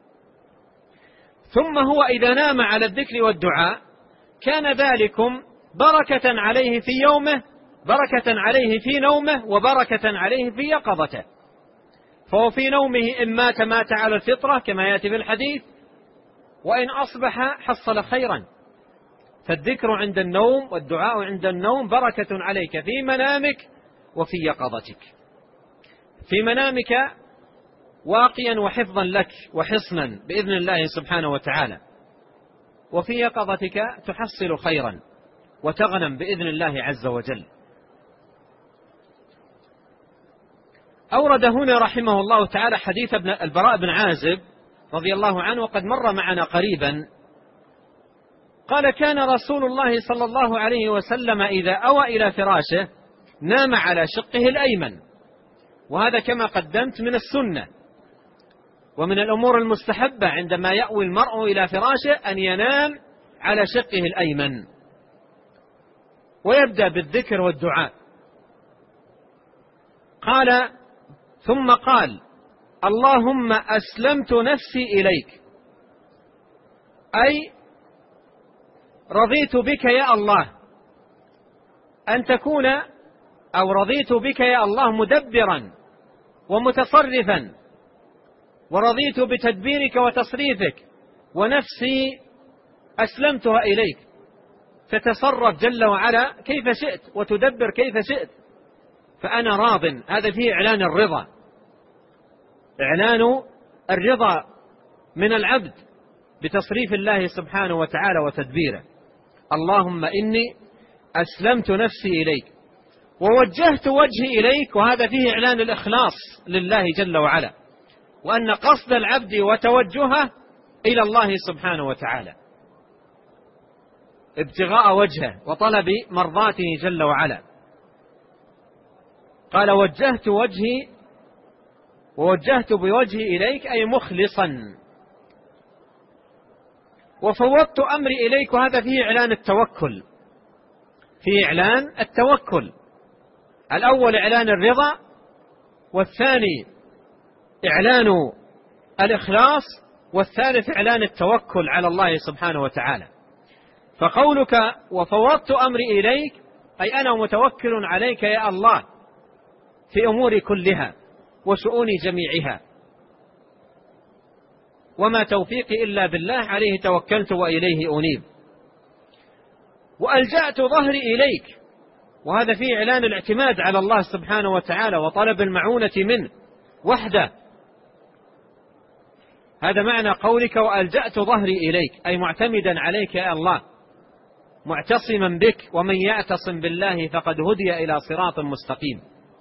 ثم هو إذا نام على الذكر والدعاء كان ذلكم بركة عليه في يومه، بركة عليه في نومه، وبركة عليه في يقظته. فهو في نومه إن مات على الفطرة كما يأتي في الحديث، وإن أصبح حصل خيرا. فالذكر عند النوم والدعاء عند النوم بركة عليك في منامك وفي يقظتك. في منامك واقيا وحفظا لك وحصنا بإذن الله سبحانه وتعالى، وفي يقظتك تحصل خيرا وتغنم بإذن الله عز وجل. أورد هنا رحمه الله تعالى حديث البراء بن عازب رضي الله عنه، وقد مر معنا قريبا. قال: كان رسول الله صلى الله عليه وسلم إذا أوى إلى فراشه نام على شقه الأيمن، وهذا كما قدمت من السنة ومن الأمور المستحبة عندما يأوي المرء إلى فراشه أن ينام على شقه الأيمن ويبدأ بالذكر والدعاء. قال: ثم قال: اللهم أسلمت نفسي إليك، أي رضيت بك يا الله أن تكون، أو رضيت بك يا الله مدبرا ومتصرفا، ورضيت بتدبيرك وتصريفك، ونفسي أسلمتها إليك، تتصرف جل وعلا كيف شئت وتدبر كيف شئت، فأنا راض. هذا فيه إعلان الرضا، إعلان الرضا من العبد بتصريف الله سبحانه وتعالى وتدبيره. اللهم إني أسلمت نفسي إليك ووجهت وجهي إليك، وهذا فيه إعلان الإخلاص لله جل وعلا، وأن قصد العبد وتوجهه إلى الله سبحانه وتعالى ابتغاء وجهه وطلب مرضاته جل وعلا. قال وجهت وجهي، ووجهت بوجهي إليك أي مخلصا، وفوضت أمري إليك، وهذا فيه إعلان التوكل، فيه إعلان التوكل. الأول إعلان الرضا، والثاني إعلان الإخلاص، والثالث إعلان التوكل على الله سبحانه وتعالى. فقولك وفوضت أمري إليك أي أنا متوكل عليك يا الله في أموري كلها وشؤوني جميعها، وما توفيقي إلا بالله، عليه توكلت وإليه أنيب. وألجأت ظهري إليك، وهذا فيه إعلان الاعتماد على الله سبحانه وتعالى وطلب المعونة منه وحده. هذا معنى قولك وألجأت ظهري إليك، أي معتمدا عليك يا الله، معتصما بك، ومن يعتصم بالله فقد هدي إلى صراط مستقيم.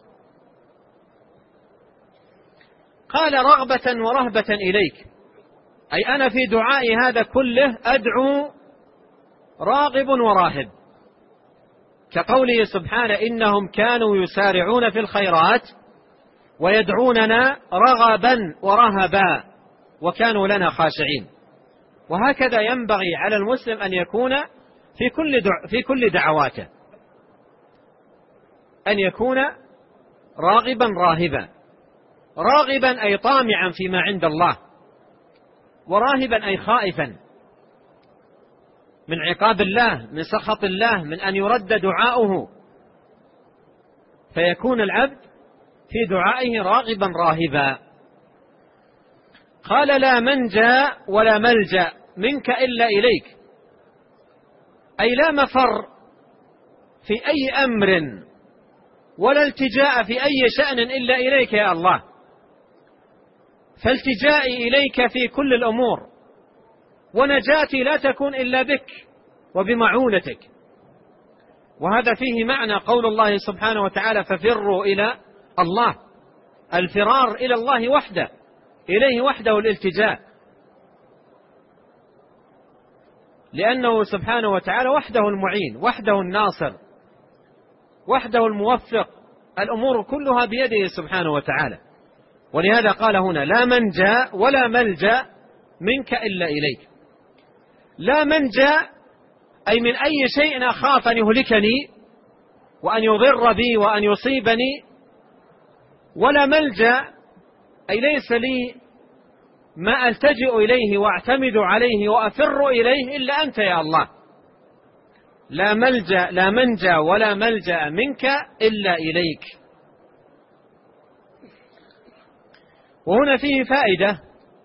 قال رغبة ورهبة إليك، أي أنا في دعائي هذا كله أدعو راغب وراهب، كقوله سبحانه إنهم كانوا يسارعون في الخيرات ويدعوننا رغبا ورهبا وكانوا لنا خاشعين. وهكذا ينبغي على المسلم أن يكون في كل دعواته، أن يكون راغبا راهبا. راغبا أي طامعا فيما عند الله، وراهبا أي خائفا من عقاب الله، من سخط الله، من أن يرد دعاؤه، فيكون العبد في دعائه راغبا راهبا. قال لا منجا ولا ملجأ منك إلا إليك، أي لا مفر في أي أمر ولا التجاء في أي شأن إلا إليك يا الله، فالتجائي إليك في كل الأمور، ونجاتي لا تكون إلا بك وبمعونتك. وهذا فيه معنى قول الله سبحانه وتعالى ففروا إلى الله، الفرار إلى الله وحده، إليه وحده الالتجاء، لأنه سبحانه وتعالى وحده المعين، وحده الناصر، وحده الموفق، الأمور كلها بيده سبحانه وتعالى. ولهذا قال هنا لا منجا ولا ملجأ منك إلا إليك. لا منجا أي من أي شيء أخاف أن يهلكني وأن يضر بي وأن يصيبني، ولا ملجأ أي ليس لي ما ألتجئ إليه وأعتمد عليه وأفر إليه إلا أنت يا الله. لا منجا ولا ملجأ منك إلا إليك. وهنا فيه فائدة،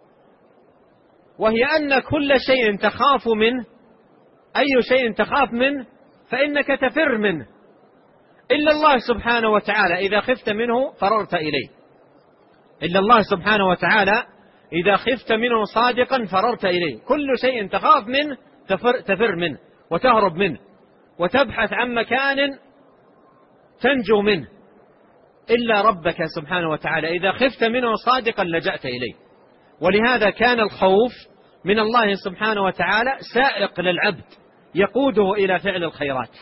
وهي أن كل شيء تخاف منه، أي شيء تخاف منه فإنك تفر منه، إلا الله سبحانه وتعالى إذا خفت منه فررت إليه. إلا الله سبحانه وتعالى إذا خفت منه صادقا فررت إليه. كل شيء تخاف منه تفر منه وتهرب منه وتبحث عن مكان تنجو منه، إلا ربك سبحانه وتعالى إذا خفت منه صادقا لجأت إليه. ولهذا كان الخوف من الله سبحانه وتعالى سائق للعبد يقوده إلى فعل الخيرات.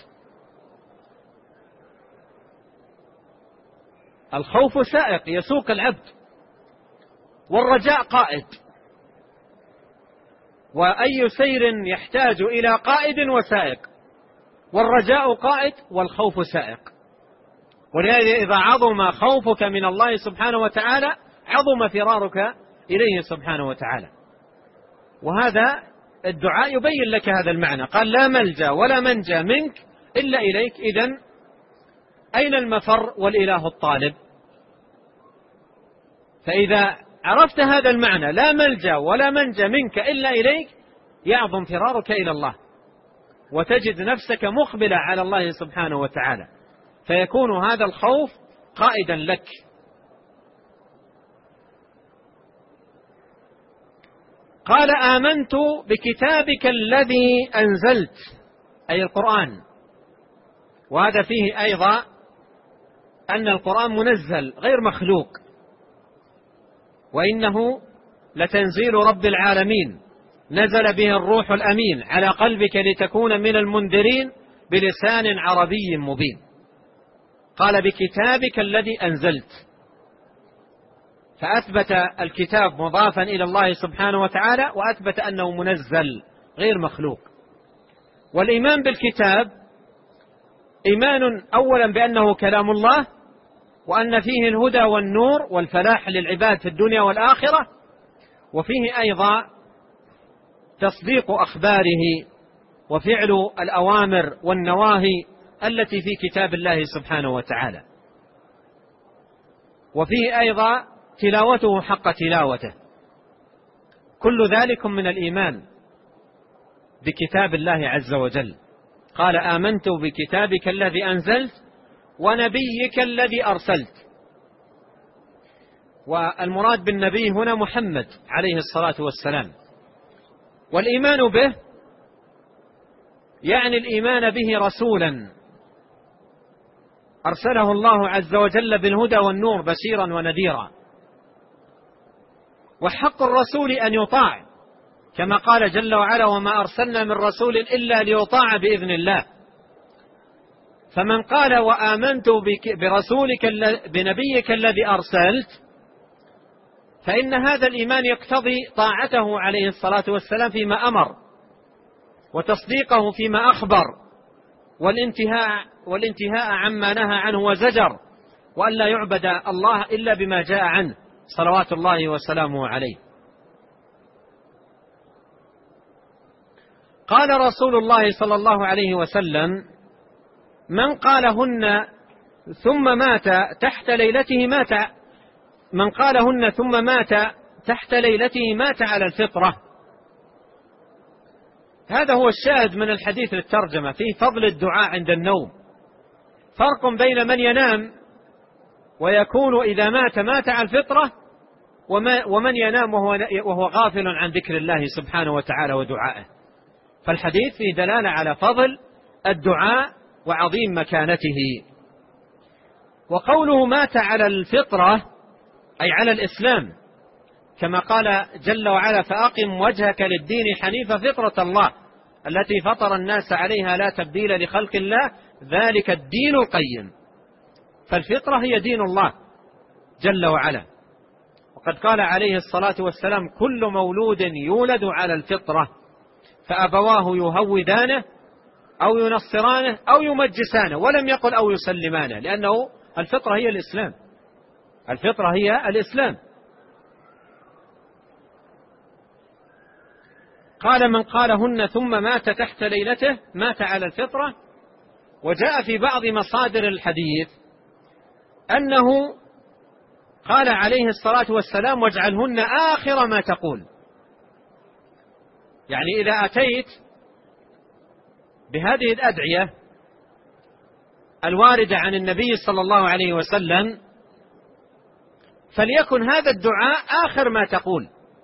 الخوف سائق يسوق العبد، والرجاء قائد، وأي سير يحتاج إلى قائد وسائق، والرجاء قائد والخوف سائق. ولهذا إذا عظم خوفك من الله سبحانه وتعالى عظم فرارك إليه سبحانه وتعالى. وهذا الدعاء يبين لك هذا المعنى. قال لا ملجأ ولا منجا منك إلا إليك. إذن أين المفر والإله الطالب؟ فإذا عرفت هذا المعنى لا ملجأ ولا منجا منك إلا إليك يعظم فرارك إلى الله، وتجد نفسك مقبلة على الله سبحانه وتعالى، فيكون هذا الخوف قائدا لك. قال آمنت بكتابك الذي أنزلت، أي القرآن. وهذا فيه أيضا أن القرآن منزل غير مخلوق، وإنه لتنزيل رب العالمين نزل به الروح الأمين على قلبك لتكون من المنذرين بلسان عربي مبين. قال بكتابك الذي أنزلت، فأثبت الكتاب مضافا إلى الله سبحانه وتعالى، وأثبت أنه منزل غير مخلوق. والإيمان بالكتاب إيمان أولا بأنه كلام الله، وأن فيه الهدى والنور والفلاح للعباد في الدنيا والآخرة، وفيه أيضا تصديق أخباره وفعل الأوامر والنواهي التي في كتاب الله سبحانه وتعالى، وفيه أيضا تلاوته حق تلاوته. كل ذلك من الإيمان بكتاب الله عز وجل. قال آمنت بكتابك الذي أنزلت ونبيك الذي أرسلت. والمراد بالنبي هنا محمد عليه الصلاة والسلام. والإيمان به يعني الإيمان به رسولا أرسله الله عز وجل بالهدى والنور بشيرا ونذيرا. وحق الرسول أن يطاع، كما قال جل وعلا وما أرسلنا من رسول إلا ليطاع بإذن الله. فمن قال وآمنت برسولك بنبيك الذي أرسلت، فإن هذا الإيمان يقتضي طاعته عليه الصلاة والسلام فيما أمر، وتصديقه فيما أخبر، والانتهاء عما نهى عنه وزجر، وأن لا يعبد الله إلا بما جاء عنه صلوات الله وسلامه عليه. قال رسول الله صلى الله عليه وسلم من قالهن ثم مات تحت ليلته مات، من قالهن ثم مات تحت ليلته مات على الفطرة. هذا هو الشاهد من الحديث للترجمة في فضل الدعاء عند النوم. فرق بين من ينام ويكون إذا مات على الفطرة، ومن ينام وهو غافل عن ذكر الله سبحانه وتعالى ودعائه. فالحديث فيه دلالة على فضل الدعاء وعظيم مكانته. وقوله مات على الفطرة أي على الإسلام، كما قال جل وعلا فأقم وجهك للدين حنيفا فطرة الله التي فطر الناس عليها لا تبديل لخلق الله ذلك الدين القيم. فالفطرة هي دين الله جل وعلا. وقد قال عليه الصلاة والسلام كل مولود يولد على الفطرة فأبواه يهودانه أو ينصرانه أو يمجسانه، ولم يقل أو يسلمانه، لأنه الفطرة هي الإسلام. الفطرة هي الإسلام. قال من قالهن ثم مات تحت ليلته مات على الفطرة. وجاء في بعض مصادر الحديث أنه قال عليه الصلاة والسلام واجعلهن آخر ما تقول، يعني إذا أتيت بهذه الأدعية الواردة عن النبي صلى الله عليه وسلم فليكن هذا الدعاء آخر ما تقول.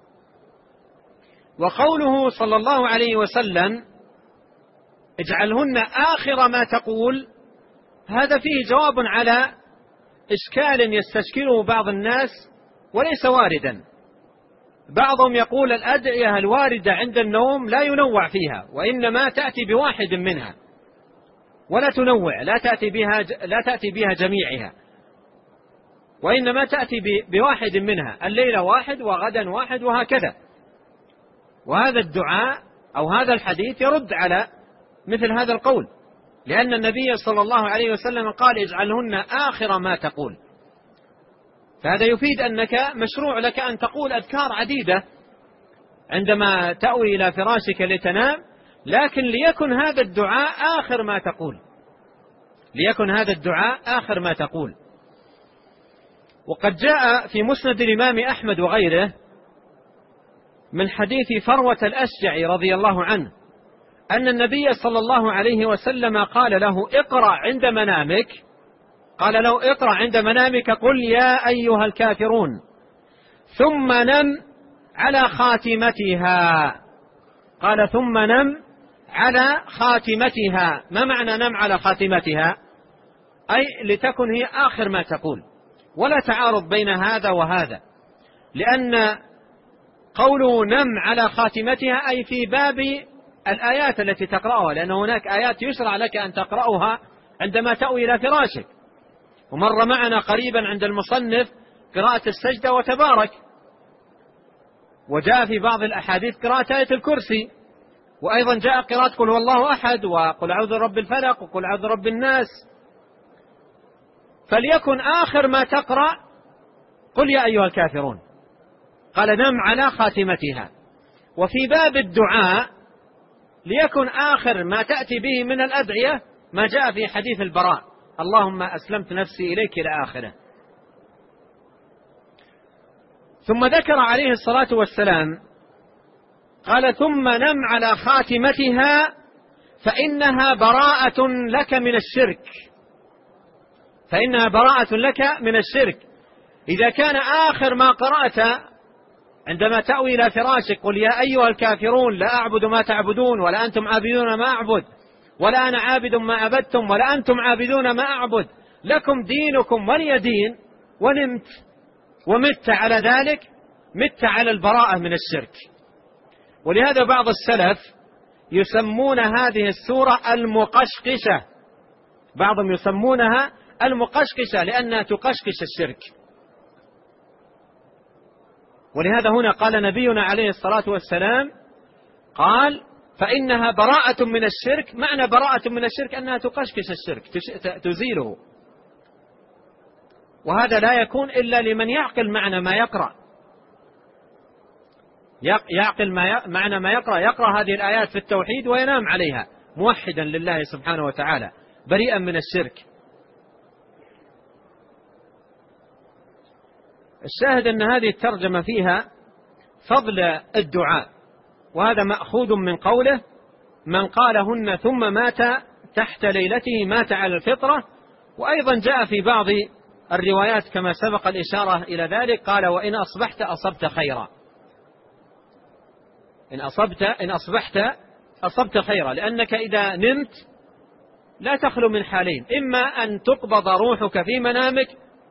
وقوله صلى الله عليه وسلم اجعلهن آخر ما تقول، هذا فيه جواب على إشكال يستشكله بعض الناس وليس واردا. بعضهم يقول الأدعية الواردة عند النوم لا ينوع فيها، وإنما تأتي بواحد منها ولا تنوع، لا تأتي بها جميعها، وإنما تأتي بواحد منها، الليلة واحد وغدا واحد وهكذا. وهذا الدعاء أو هذا الحديث يرد على مثل هذا القول، لأن النبي صلى الله عليه وسلم قال اجعلهن آخر ما تقول. فهذا يفيد أنك مشروع لك أن تقول أذكار عديدة عندما تأوي إلى فراشك لتنام، لكن ليكن هذا الدعاء آخر ما تقول، ليكن هذا الدعاء آخر ما تقول. وقد جاء في مسند الإمام أحمد وغيره من حديث فروة الأشجعي رضي الله عنه أن النبي صلى الله عليه وسلم قال له اقرأ عند منامك، قال له اقرأ عند منامك قل يا أيها الكافرون ثم نم على خاتمتها. قال ثم نم على خاتمتها. ما معنى نم على خاتمتها؟ أي لتكن هي آخر ما تقول، ولا تعارض بين هذا وهذا، لأن قوله نم على خاتمتها أي في باب الآيات التي تقرأها، لأن هناك آيات يشرع لك أن تقرأها عندما تأوي إلى فراشك. ومر معنا قريبا عند المصنف قراءة السجدة وتبارك، وجاء في بعض الأحاديث قراءة آية الكرسي، وأيضا جاء قراءة قل هو الله أحد وقل أعوذ برب الفلق وقل أعوذ برب الناس. فليكن آخر ما تقرأ قل يا أيها الكافرون. قال نم على خاتمتها. وفي باب الدعاء ليكن آخر ما تأتي به من الأدعية ما جاء في حديث البراء اللهم أسلمت نفسي إليك إلى آخره. ثم ذكر عليه الصلاة والسلام قال ثم نم على خاتمتها فإنها براءة لك من الشرك، فإنها براءة لك من الشرك. إذا كان آخر ما قرأت عندما تأوي إلى فراشك قل يا أيها الكافرون لا أعبد ما تعبدون ولا أنتم عابدون ما أعبد ولا أنا عابد ما عبدتم ولا أنتم عابدون ما أعبد لكم دينكم ولي دين، ونمت ومت على ذلك، مت على البراءة من الشرك. ولهذا بعض السلف يسمون هذه السورة المقشقشة، بعضهم يسمونها المقشقشة لأنها تقشقش الشرك. ولهذا هنا قال نبينا عليه الصلاة والسلام قال فإنها براءة من الشرك. معنى براءة من الشرك أنها تقشقش الشرك، تزيله. وهذا لا يكون إلا لمن يعقل معنى ما يقرأ، يعقل معنى ما يقرأ، يقرأ هذه الآيات في التوحيد وينام عليها موحدا لله سبحانه وتعالى بريئا من الشرك. الشاهد أن هذه الترجمة فيها فضل الدعاء، وهذا مأخوذ من قوله من قالهن ثم مات تحت ليلته مات على الفطرة. وأيضا جاء في بعض الروايات كما سبق الإشارة إلى ذلك قال وإن أصبحت أصبت خيرا، إن أصبحت أصبت خيرا، لأنك إذا نمت لا تخلو من حالين، إما أن تقبض روحك في منامك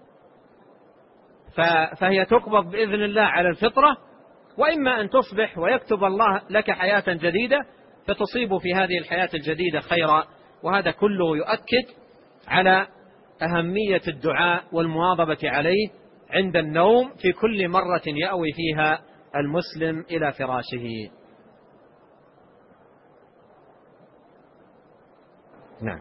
فهي تقبض بإذن الله على الفطرة، وإما أن تصبح ويكتب الله لك حياة جديدة فتصيب في هذه الحياة الجديدة خيرا. وهذا كله يؤكد على أهمية الدعاء والمواظبة عليه عند النوم في كل مرة يأوي فيها المسلم إلى فراشه. نعم.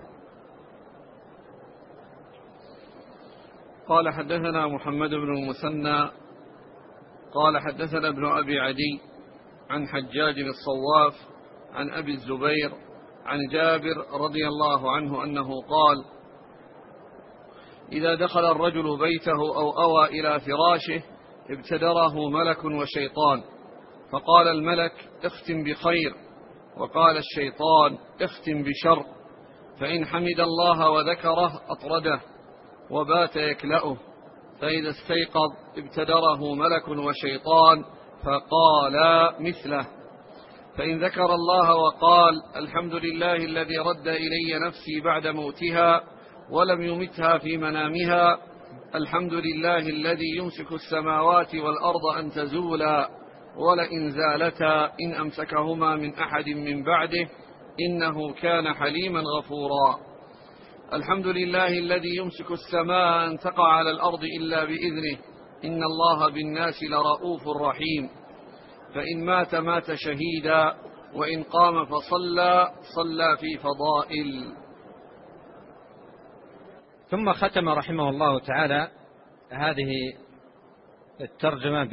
قال حدثنا محمد بن المثنى قال حدثنا ابن أبي عدي عن حجاج الصواف عن أبي الزبير عن جابر رضي الله عنه أنه قال إذا دخل الرجل بيته أو أوى إلى فراشه ابتدره ملك وشيطان، فقال الملك اختم بخير، وقال الشيطان اختم بشر، فإن حمد الله وذكره أطرده وبات يكلأه، فإذا استيقظ ابتدره ملك وشيطان فقالا مثله، فإن ذكر الله وقال الحمد لله الذي رد إلي نفسي بعد موتها ولم يمتها في منامها، الحمد لله الذي يمسك السماوات والأرض أن تزولا ولئن زالتا إن أمسكهما من أحد من بعده إنه كان حليما غفورا، الحمد لله الذي يمسك السماء أن تقع على الأرض إلا بإذنه إن الله بالناس لرؤوف رحيم، فإن مات مات شهيدا وإن قام فصلى صلى في فضائل. ثم ختم رحمه الله تعالى هذه الترجمة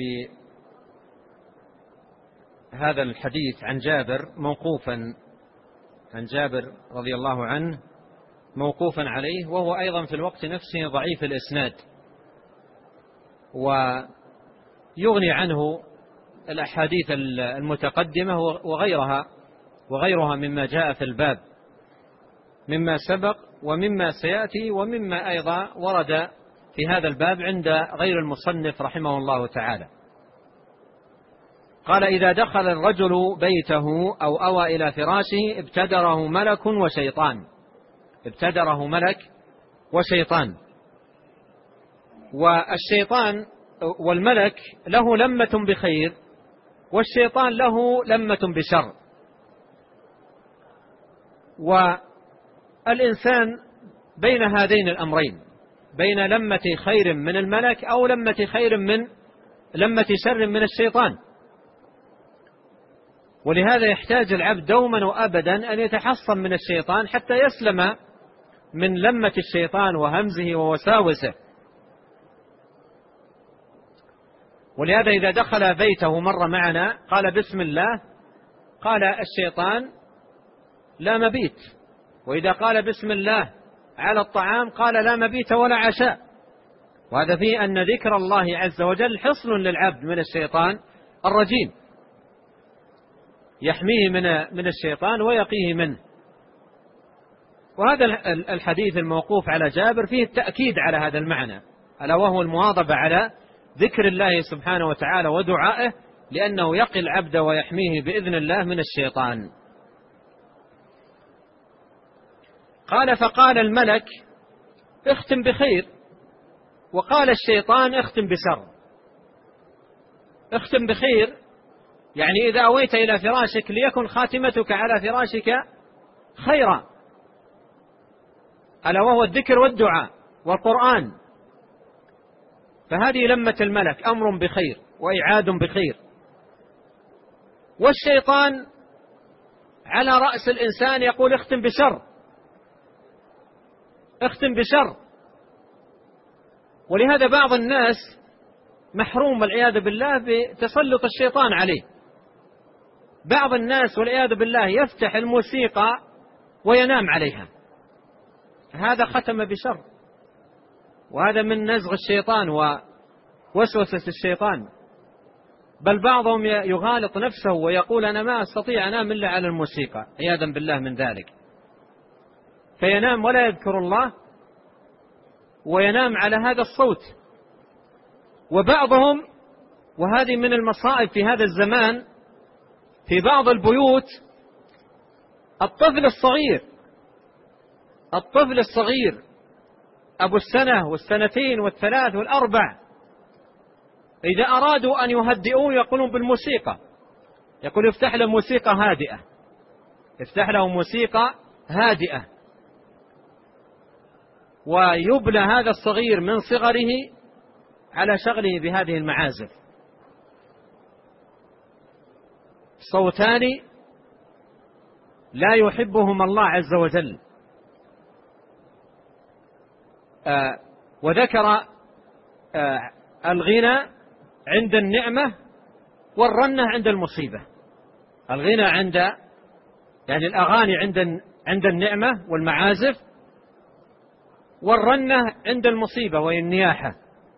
بهذا الحديث عن جابر موقوفا، عن جابر رضي الله عنه موقوفا عليه، وهو أيضا في الوقت نفسه ضعيف الإسناد، ويغني عنه الأحاديث المتقدمة وغيرها مما جاء في الباب، مما سبق ومما سيأتي ومما أيضا ورد في هذا الباب عند غير المصنف رحمه الله تعالى. قال: إذا دخل الرجل بيته أو أوى إلى فراشه ابتدره ملك وشيطان. ابتدره ملك وشيطان. والشيطان والملك له لمة بخير، والشيطان له لمة بشر. والإنسان بين هذين الأمرين، بين لمة خير من الملك أو لمة شر من الشيطان. ولهذا يحتاج العبد دوما وأبدا أن يتحصن من الشيطان حتى يسلم من لمة الشيطان وهمزه ووساوسه. ولهذا إذا دخل بيته مر معنا قال: بسم الله، قال الشيطان: لا مبيت. وإذا قال: بسم الله على الطعام قال: لا مبيت ولا عشاء. وهذا فيه أن ذكر الله عز وجل حصن للعبد من الشيطان الرجيم، يحميه من الشيطان ويقيه منه. وهذا الحديث الموقوف على جابر فيه التأكيد على هذا المعنى، ألا وهو المواظبة على ذكر الله سبحانه وتعالى ودعائه، لأنه يقي العبد ويحميه بإذن الله من الشيطان. قال: فقال الملك: اختم بخير، وقال الشيطان: اختم بشر. اختم بخير يعني إذا أويت إلى فراشك ليكن خاتمتك على فراشك خيرا، ألا وهو الذكر والدعاء والقرآن. فهذه لمة الملك، أمر بخير وإعاد بخير. والشيطان على رأس الإنسان يقول: اختم بشر، اختم بشر. ولهذا بعض الناس محروم والعياذ بالله بتسلط الشيطان عليه. بعض الناس والعياذ بالله يفتح الموسيقى وينام عليها، هذا ختم بشر، وهذا من نزغ الشيطان ووسوسة الشيطان. بل بعضهم يغالط نفسه ويقول: أنا ما أستطيع أنام إلا على الموسيقى، عياذا بالله من ذلك، فينام ولا يذكر الله وينام على هذا الصوت. وبعضهم، وهذه من المصائب في هذا الزمان، في بعض البيوت الطفل الصغير أبو السنة والسنتين والثلاث والأربع، إذا أرادوا أن يهدئوه يقولون بالموسيقى، يقول: افتح له موسيقى هادئة، افتح له موسيقى هادئة. ويبلى هذا الصغير من صغره على شغله بهذه المعازف. صوتان لا يحبهما الله عز وجل. وذكر الغنى عند النعمة والرنة عند المصيبة. الغنى يعني الأغاني عند النعمة والمعازف، والرنة عند المصيبة وهي النياحة.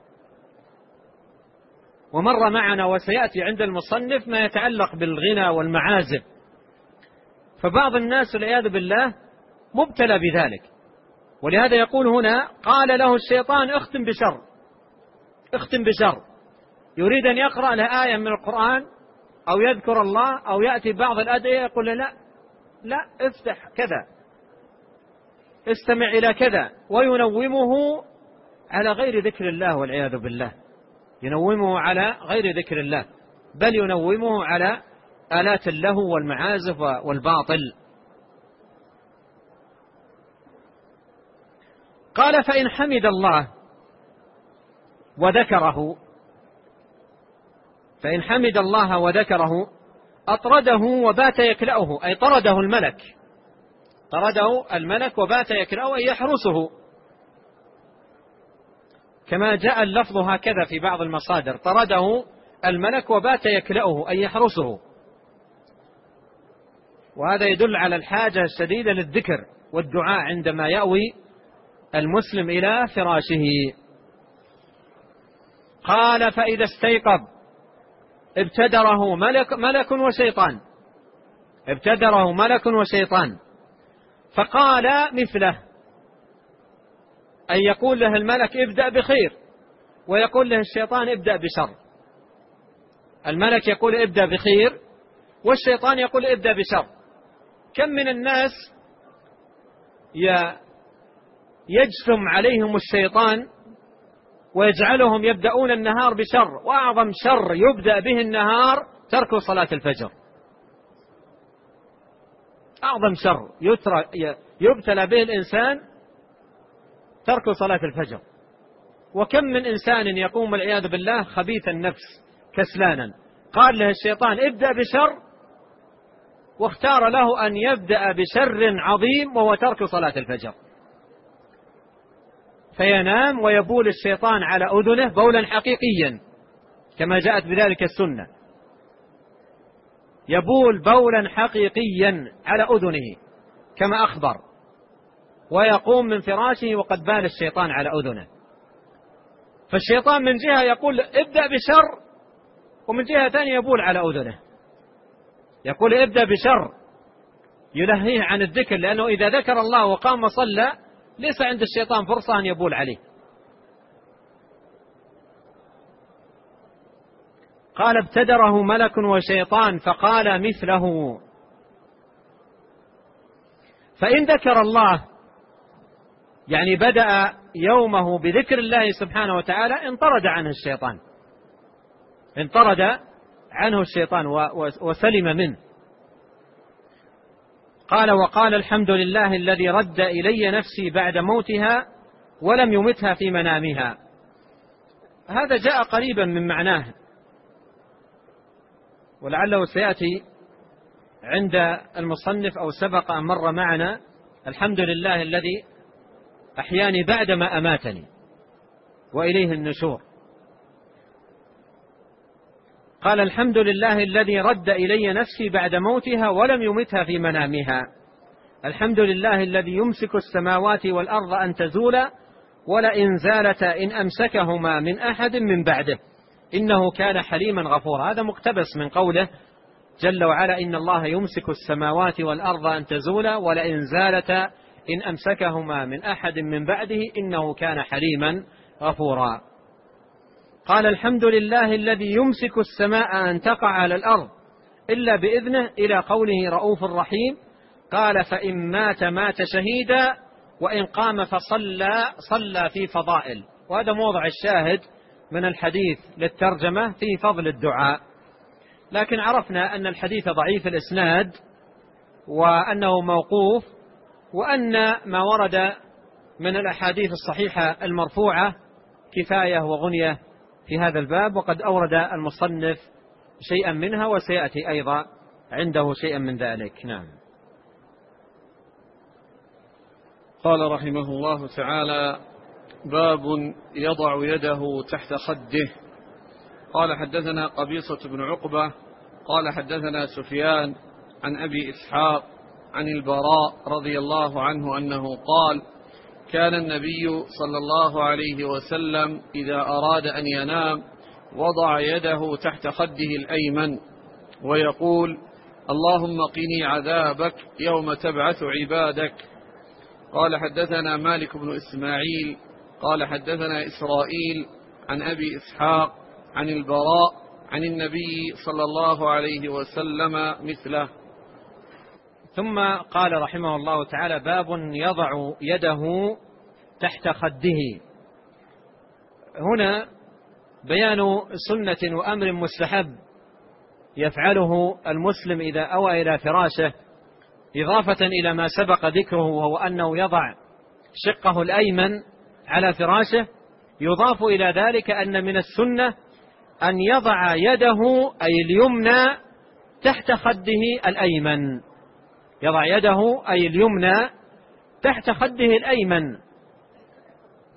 ومر معنا وسيأتي عند المصنف ما يتعلق بالغنى والمعازف. فبعض الناس والعياذ بالله مبتلى بذلك. ولهذا يقول هنا: قال له الشيطان: اختم بشر، اختم بشر. يريد أن يقرأ له آية من القرآن أو يذكر الله أو يأتي بعض الأدعية يقول له: لا افتح كذا، استمع إلى كذا، وينومه على غير ذكر الله والعياذ بالله، ينومه على غير ذكر الله، بل ينومه على آلات اللهو والمعازف والباطل. قال: فإن حمد الله وذكره، فإن حمد الله وذكره أطرده وبات يكلأه، أي طرده الملك وبات يكلأه، أي يحرسه. كما جاء اللفظ هكذا في بعض المصادر: طرده الملك وبات يكلأه أي يحرسه. وهذا يدل على الحاجة الشديدة للذكر والدعاء عندما يأوي المسلم إلى فراشه. قال: فإذا استيقظ ابتدره ملك وشيطان فقال مثله، أي يقول له الملك ابدأ بخير، ويقول له الشيطان ابدأ بشر. الملك يقول ابدأ بخير، والشيطان يقول ابدأ بشر. كم من الناس يجثم عليهم الشيطان ويجعلهم يبدأون النهار بشر، وأعظم شر يبدأ به النهار ترك صلاة الفجر. أعظم شر يبتلى به الإنسان ترك صلاة الفجر. وكم من إنسان يقوم والعياذ بالله خبيث النفس كسلانا، قال له الشيطان ابدأ بشر، واختار له أن يبدأ بشر عظيم وهو ترك صلاة الفجر، فينام ويبول الشيطان على أذنه بولا حقيقيا كما جاءت بذلك السنة، يبول بولا حقيقيا على أذنه كما أخبر، ويقوم من فراشه وقد بال الشيطان على أذنه. فالشيطان من جهة يقول ابدأ بشر، ومن جهة ثانية يبول على أذنه، يقول ابدأ بشر، يلهيه عن الذكر، لأنه إذا ذكر الله وقام وصلى ليس عند الشيطان فرصة أن يبول عليه. قال: ابتدره ملك وشيطان فقال مثله. فإن ذكر الله، يعني بدأ يومه بذكر الله سبحانه وتعالى، انطرد عنه الشيطان وسلم منه. قال: وقال الحمد لله الذي رد إلي نفسي بعد موتها ولم يمتها في منامها. هذا جاء قريبا من معناه، ولعله سيأتي عند المصنف أو سبق أن مر معنا: الحمد لله الذي أحياني بعدما أماتني وإليه النشور. قال: الحمد لله الذي رد إلي نفسي بعد موتها ولم يمتها في منامها. الحمد لله الذي يمسك السماوات والأرض أن تزولا ولئن زالتا إن أمسكهما من أحد من بعده إنه كان حليما غفورا. هذا مقتبس من قوله جل وعلا: إن الله يمسك السماوات والأرض أن تزولا ولئن زالتا إن أمسكهما من أحد من بعده إنه كان حليما غفورا. قال: الحمد لله الذي يمسك السماء أن تقع على الأرض إلا بإذنه إلى قوله رؤوف رحيم. قال: فإن مات شهيدا وإن قام صلى في فضائل. وهذا موضع الشاهد من الحديث للترجمة في فضل الدعاء. لكن عرفنا أن الحديث ضعيف الإسناد وأنه موقوف، وأن ما ورد من الأحاديث الصحيحة المرفوعة كفاية وغنية في هذا الباب، وقد أورد المصنف شيئا منها وسيأتي أيضا عنده شيئا من ذلك. نعم. قال رحمه الله تعالى: باب يضع يده تحت خده. قال: حدثنا قبيصة بن عقبة قال: حدثنا سفيان عن أبي إسحاق عن البراء رضي الله عنه أنه قال: كان النبي صلى الله عليه وسلم إذا أراد أن ينام وضع يده تحت خده الأيمن ويقول: اللهم قني عذابك يوم تبعث عبادك. قال: حدثنا مالك بن إسماعيل قال: حدثنا إسرائيل عن أبي إسحاق عن البراء عن النبي صلى الله عليه وسلم مثله. ثم قال رحمه الله تعالى: باب يضع يده تحت خده. هنا بيان سنة وأمر مستحب يفعله المسلم إذا أوى إلى فراشه، إضافة إلى ما سبق ذكره وهو أنه يضع شقه الأيمن على فراشه. يضاف إلى ذلك أن من السنة أن يضع يده أي اليمنى تحت خده الأيمن، يضع يده أي اليمنى تحت خده الأيمن.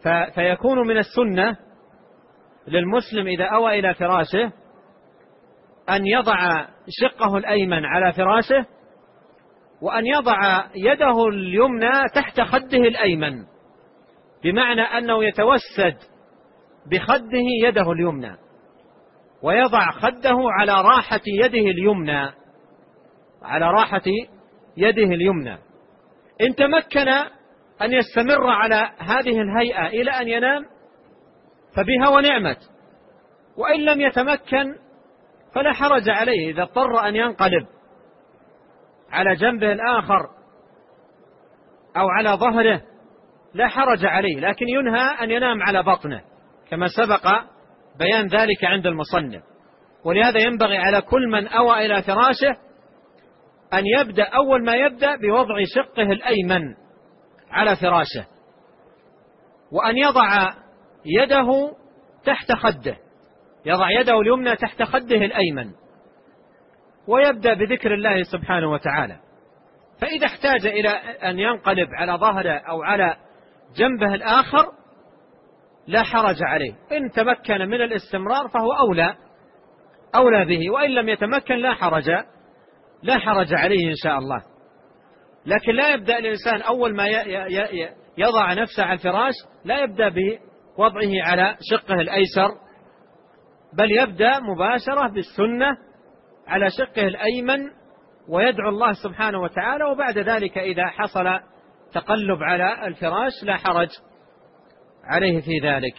فيكون من السنة للمسلم إذا أوى إلى فراشه أن يضع شقه الأيمن على فراشه، وأن يضع يده اليمنى تحت خده الأيمن، بمعنى أنه يتوسد بخده يده اليمنى، ويضع خده على راحة يده اليمنى، على راحة يده اليمنى. إن تمكن أن يستمر على هذه الهيئة إلى أن ينام فبها ونعمت، وإن لم يتمكن فلا حرج عليه. إذا اضطر أن ينقلب على جنبه الآخر أو على ظهره لا حرج عليه، لكن ينهى أن ينام على بطنه كما سبق بيان ذلك عند المصنف. ولهذا ينبغي على كل من أوى إلى فراشه أن يبدأ أول ما يبدأ بوضع شقه الأيمن على فراشه، وأن يضع يده تحت خده، يضع يده اليمنى تحت خده الأيمن، ويبدأ بذكر الله سبحانه وتعالى. فإذا احتاج إلى أن ينقلب على ظهره أو على جنبه الآخر لا حرج عليه. إن تمكن من الاستمرار فهو أولى به، وإن لم يتمكن لا حرج عليه إن شاء الله. لكن لا يبدأ الإنسان أول ما يضع نفسه على الفراش لا يبدأ بوضعه على شقه الأيسر، بل يبدأ مباشرة بالسنة على شقه الأيمن، ويدعو الله سبحانه وتعالى، وبعد ذلك إذا حصل تقلب على الفراش لا حرج عليه في ذلك.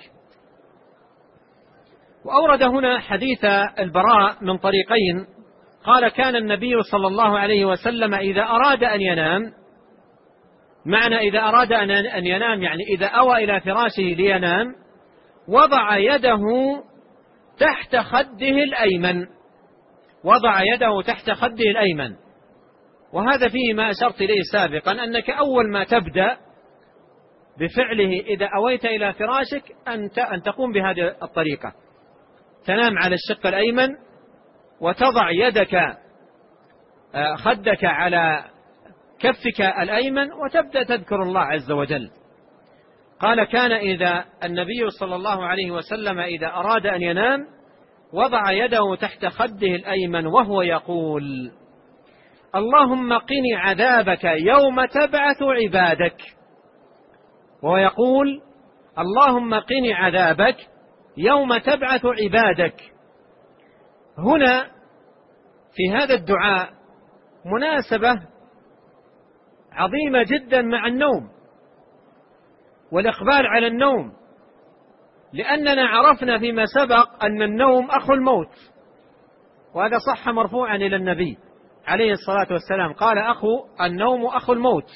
وأورد هنا حديث البراء من طريقين. قال: كان النبي صلى الله عليه وسلم إذا أراد أن ينام، معنى إذا أراد أن ينام يعني إذا أوى إلى فراشه لينام، وضع يده تحت خده الأيمن، وضع يده تحت خده الأيمن. وهذا فيه ما أشرت إليه سابقا، أنك أول ما تبدأ بفعله إذا أويت إلى فراشك أن تقوم بهذه الطريقة، تنام على الشق الأيمن وتضع يدك خدك على كفك الأيمن وتبدأ تذكر الله عز وجل. قال: كان إذا النبي صلى الله عليه وسلم إذا أراد أن ينام وضع يده تحت خده الأيمن وهو يقول: اللهم قني عذابك يوم تبعث عبادك. وهو يقول: اللهم قني عذابك يوم تبعث عبادك. هنا في هذا الدعاء مناسبة عظيمة جدا مع النوم والإقبال على النوم، لأننا عرفنا فيما سبق أن النوم أخو الموت، وهذا صح مرفوعا إلى النبي عليه الصلاة والسلام، قال: النوم أخو الموت.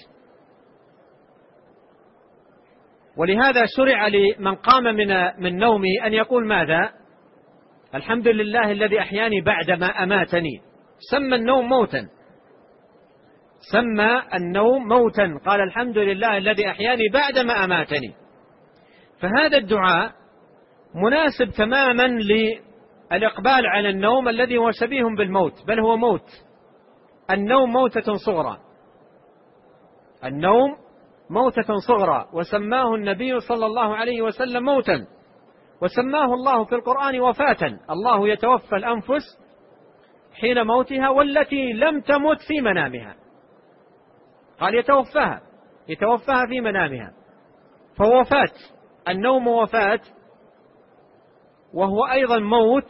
ولهذا شرع لمن قام من نومه أن يقول ماذا؟ الحمد لله الذي أحياني بعدما أماتني. سمى النوم موتا، سمى النوم موتا، قال: الحمد لله الذي أحياني بعدما أماتني. فهذا الدعاء مناسب تماما للإقبال على النوم الذي هو شبيه بالموت، بل هو موت. النوم موتة صغرى، النوم موتة صغرى، وسماه النبي صلى الله عليه وسلم موتا، وسماه الله في القرآن وفاة. الله يتوفى الأنفس حين موتها والتي لم تمت في منامها، قال يتوفاها في منامها، فهو وفاة. النوم وفاة، وهو أيضا موت،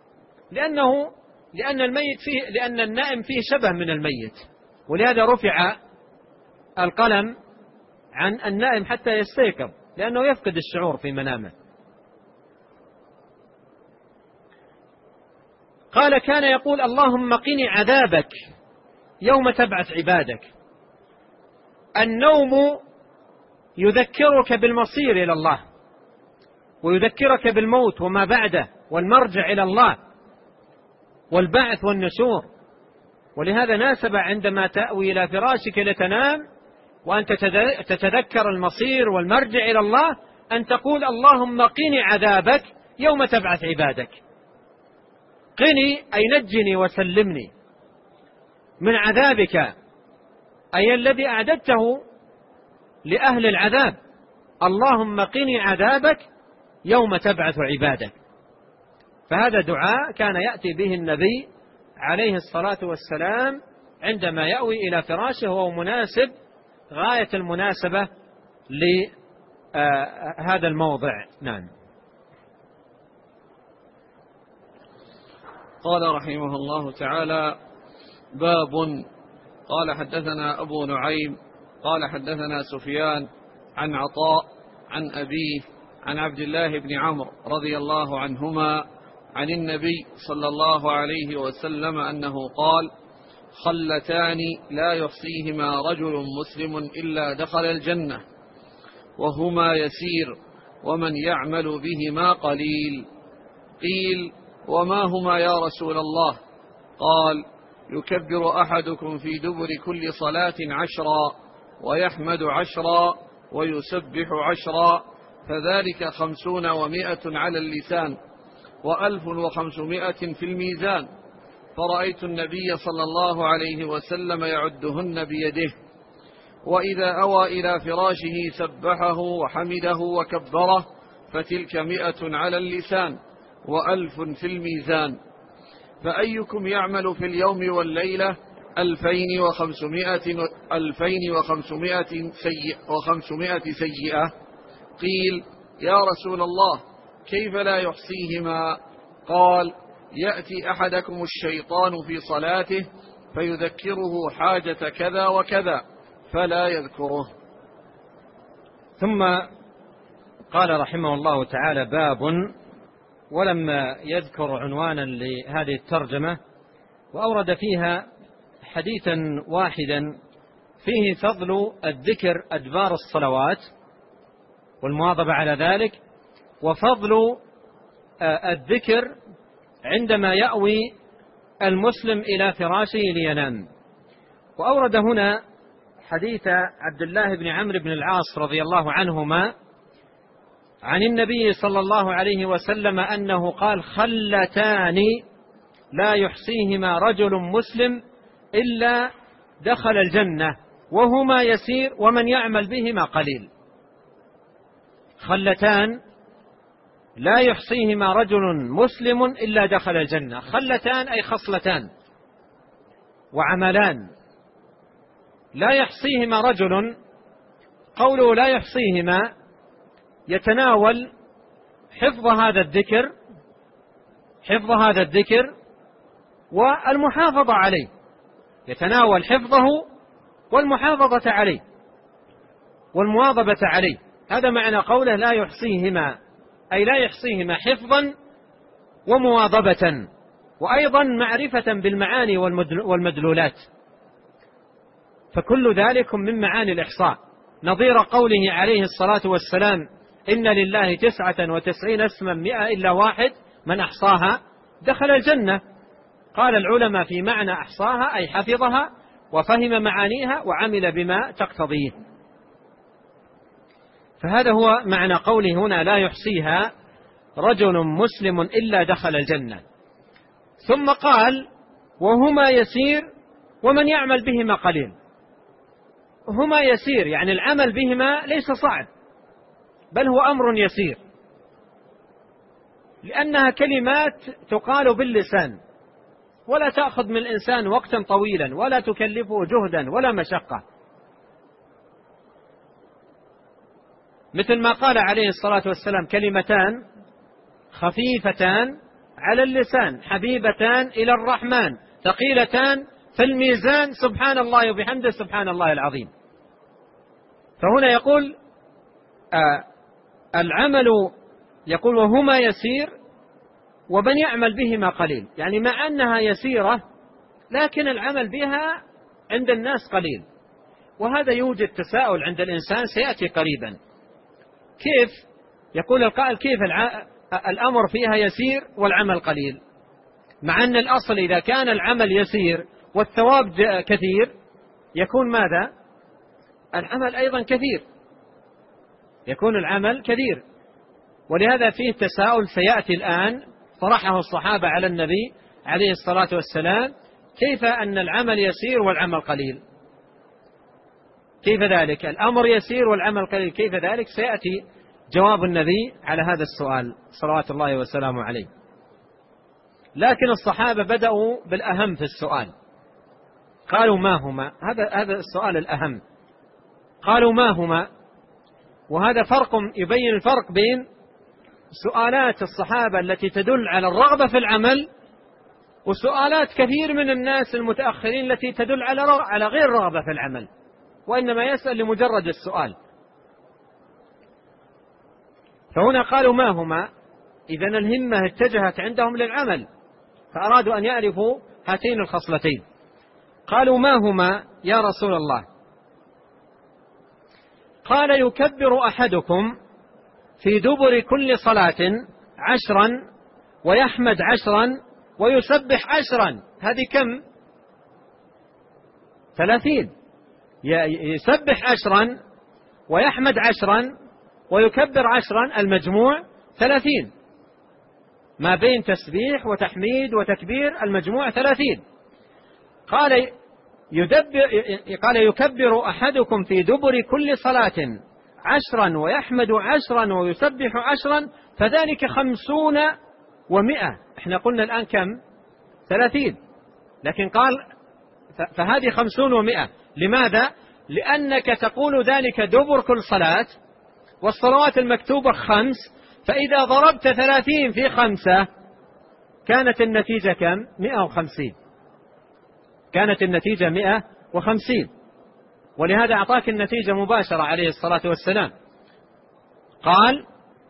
لأن النائم فيه شبه من الميت، ولهذا رفع القلم عن النائم حتى يستيقظ، لأنه يفقد الشعور في منامه. قال: كان يقول: اللهم قني عذابك يوم تبعث عبادك. النوم يذكرك بالمصير إلى الله، ويذكرك بالموت وما بعده والمرجع إلى الله والبعث والنشور. ولهذا ناسب عندما تأوي إلى فراشك لتنام وأنت تتذكر المصير والمرجع إلى الله أن تقول: اللهم قني عذابك يوم تبعث عبادك. قني أي نجني وسلمني من عذابك، أي الذي أعددته لأهل العذاب، اللهم قني عذابك يوم تبعث عبادك. فهذا دعاء كان يأتي به النبي عليه الصلاة والسلام عندما يأوي إلى فراشه، وهو مناسب غاية المناسبة لهذا الموضع. نعم. قال رحمه الله تعالى: باب. قال حدثنا أبو نعيم قال حدثنا سفيان عن عطاء عن أبيه عن عبد الله بن عمرو رضي الله عنهما عن النبي صلى الله عليه وسلم أنه قال: خلتان لا يحصيهما رجل مسلم إلا دخل الجنة، وهما يسير ومن يعمل بهما قليل. قيل: وما هما يا رسول الله؟ قال: يكبر أحدكم في دبر كل صلاة 10 ويحمد 10 ويسبح 10، فذلك 50 و100 على اللسان و1500 في الميزان. فرأيت النبي صلى الله عليه وسلم يعدهن بيده، وإذا أوى إلى فراشه سبحه وحمده وكبره، فتلك 100 على اللسان و1000 في الميزان. فأيكم يعمل في اليوم والليلة 2500 سيئة؟ قيل: يا رسول الله كيف لا يحصيهما؟ قال: يأتي أحدكم الشيطان في صلاته فيذكره حاجة كذا وكذا فلا يذكره. ثم قال رحمه الله تعالى: باب. ولما يذكر عنوانا لهذه الترجمة وأورد فيها حديثا واحدا فيه فضل الذكر أدبار الصلوات والمواظبة على ذلك، وفضل الذكر عندما يأوي المسلم إلى فراشه لينام. وأورد هنا حديث عبد الله بن عمرو بن العاص رضي الله عنهما عن النبي صلى الله عليه وسلم أنه قال: خلتان لا يحصيهما رجل مسلم إلا دخل الجنة، وهما يسير ومن يعمل بهما قليل. خلتان لا يحصيهما رجل مسلم إلا دخل الجنة. خلتان أي خصلتان وعملان لا يحصيهما رجل. قوله لا يحصيهما يتناول حفظ هذا الذكر والمحافظة عليه، يتناول حفظه والمحافظة عليه والمواظبة عليه. هذا معنى قوله لا يحصيهما، أي لا يحصيهما حفظا ومواظبة، وأيضا معرفة بالمعاني والمدلولات، فكل ذلك من معاني الإحصاء. نظير قوله عليه الصلاة والسلام: إن لله 99 اسما 100 إلا واحد من أحصاها دخل الجنة. قال العلماء في معنى أحصاها أي حفظها وفهم معانيها وعمل بما تقتضيه. فهذا هو معنى قوله هنا: لا يحصيها رجل مسلم إلا دخل الجنة. ثم قال: وهما يسير ومن يعمل بهما قليل. هما يسير يعني العمل بهما ليس صعب، بل هو أمر يسير، لأنها كلمات تقال باللسان ولا تأخذ من الإنسان وقتا طويلا ولا تكلفه جهدا ولا مشقة، مثل ما قال عليه الصلاة والسلام: كلمتان خفيفتان على اللسان حبيبتان إلى الرحمن ثقيلتان في الميزان سبحان الله وبحمده سبحان الله العظيم. فهنا يقول العمل، يقول وهما يسير ومن يعمل بهما قليل، يعني مع أنها يسيرة لكن العمل بها عند الناس قليل. وهذا يوجد تساؤل عند الإنسان سيأتي قريبا: كيف يقول القائل كيف الأمر فيها يسير والعمل قليل، مع أن الأصل إذا كان العمل يسير والثواب كثير يكون ماذا؟ العمل أيضا كثير، يكون العمل كثير. ولهذا فيه تساؤل سيأتي الآن طرحه الصحابة على النبي عليه الصلاة والسلام: كيف أن العمل يسير والعمل قليل؟ كيف ذلك؟ الأمر يسير والعمل قليل، كيف ذلك؟ سيأتي جواب النبي على هذا السؤال صلوات الله وسلامه عليه. لكن الصحابة بدأوا بالأهم في السؤال، قالوا ما هما؟ هذا السؤال الأهم. قالوا ما هما؟ وهذا فرق يبين الفرق بين سؤالات الصحابة التي تدل على الرغبة في العمل وسؤالات كثير من الناس المتأخرين التي تدل على غير رغبة في العمل، وإنما يسأل لمجرد السؤال. فهنا قالوا ما هما؟ إذن الهمة اتجهت عندهم للعمل، فأرادوا أن يعرفوا هاتين الخصلتين. قالوا ما هما يا رسول الله؟ قال يكبر أحدكم في دبر كل صلاة 10 ويحمد 10 ويسبح 10. هذه كم؟ 30. يسبح 10 ويحمد 10 ويكبر 10، المجموع 30. ما بين تسبيح وتحميد وتكبير المجموع 30. قال يكبر أحدكم في دبر كل صلاة 10 ويحمد 10 ويسبح 10، فذلك 50 و100. احنا قلنا الآن كم؟ 30. لكن قال فهذه 50 و100. لماذا؟ لأنك تقول ذلك دبر كل صلاة، والصلوات المكتوبة 5، فإذا ضربت 30 في 5 كانت النتيجة كم؟ 150. كانت النتيجة 150. ولهذا أعطاك النتيجة مباشرة عليه الصلاة والسلام. قال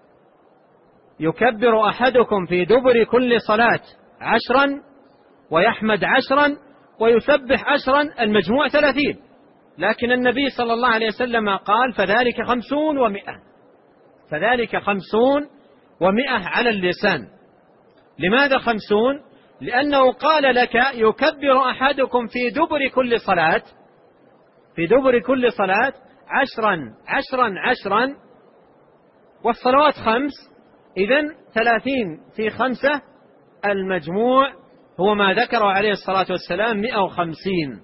يكبر أحدكم في دبر كل صلاة 10 ويحمد 10 ويسبح 10، المجموع 30. لكن النبي صلى الله عليه وسلم قال فذلك 50 و100. فذلك 50 و100 على اللسان. لماذا 50؟ لأنه قال لك يكبر أحدكم في دبر كل صلاة، في دبر كل صلاة 10 10 10، والصلوات 5. إذن 30 في 5 المجموع هو ما ذكره عليه الصلاة والسلام 150.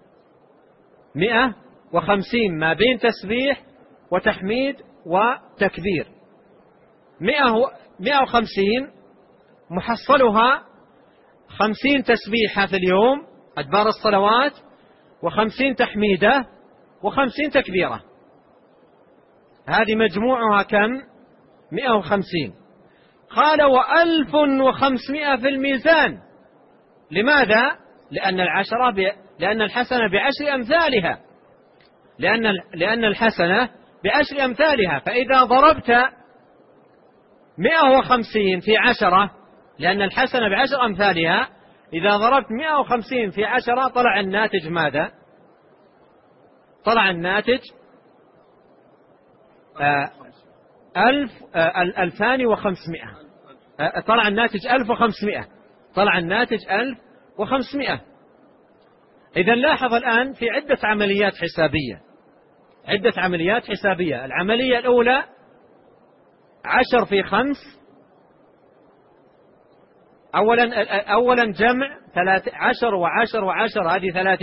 150 ما بين تسبيح وتحميد وتكبير. 150 محصلها 50 تسبيحة في اليوم أدبار الصلوات، و50 تحميدة، و50 تكبيرة. هذه مجموعها كم؟ 150. قال 1500 في الميزان. لماذا؟ لأن الحسنة ب10 أمثالها. لأن الحسنة ب10 أمثالها. فإذا ضربت 150 في 10، لأن الحسنة ب10 أمثالها، إذا ضربت 150 في 10 طلع الناتج ماذا؟ طلع الناتج 2500. طلع الناتج 1500. طلع الناتج 1500. إذن لاحظ الآن في عدة عمليات حسابية. عدة عمليات حسابية. العملية الأولى 10 في 5. أولا جمع 10 و10 و10 هذه 30.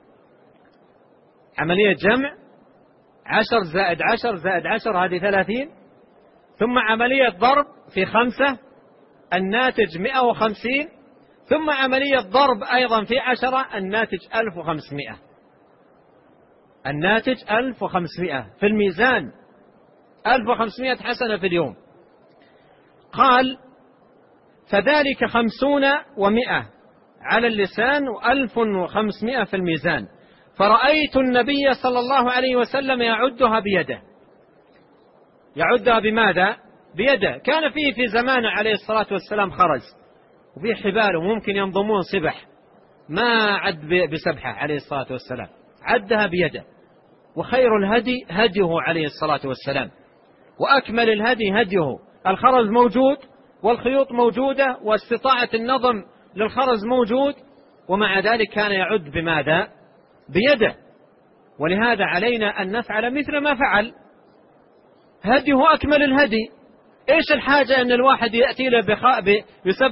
عملية جمع 10 زائد 10 زائد 10 هذه 30. ثم عملية ضرب في 5 الناتج 150. ثم عملية ضرب أيضا في 10 الناتج 1500. الناتج 1500 في الميزان. 1500 حسنة في اليوم. قال فذلك 50 و100 على اللسان و1500 في الميزان. فرأيت النبي صلى الله عليه وسلم يعدها بيده. يعدها بماذا؟ بيده. كان فيه في زمانه عليه الصلاة والسلام خرز وفيه حبال وممكن ينضمون سبح، ما عد بسبحة عليه الصلاة والسلام، عدها بيده. وخير الهدي هديه عليه الصلاة والسلام، وأكمل الهدي هديه. الخرز موجود والخيوط موجودة واستطاعة النظم للخرز موجود، ومع ذلك كان يعد بماذا؟ بيده. ولهذا علينا أن نفعل مثل ما فعل. هديه أكمل الهدي. إيش الحاجة أن الواحد يأتي له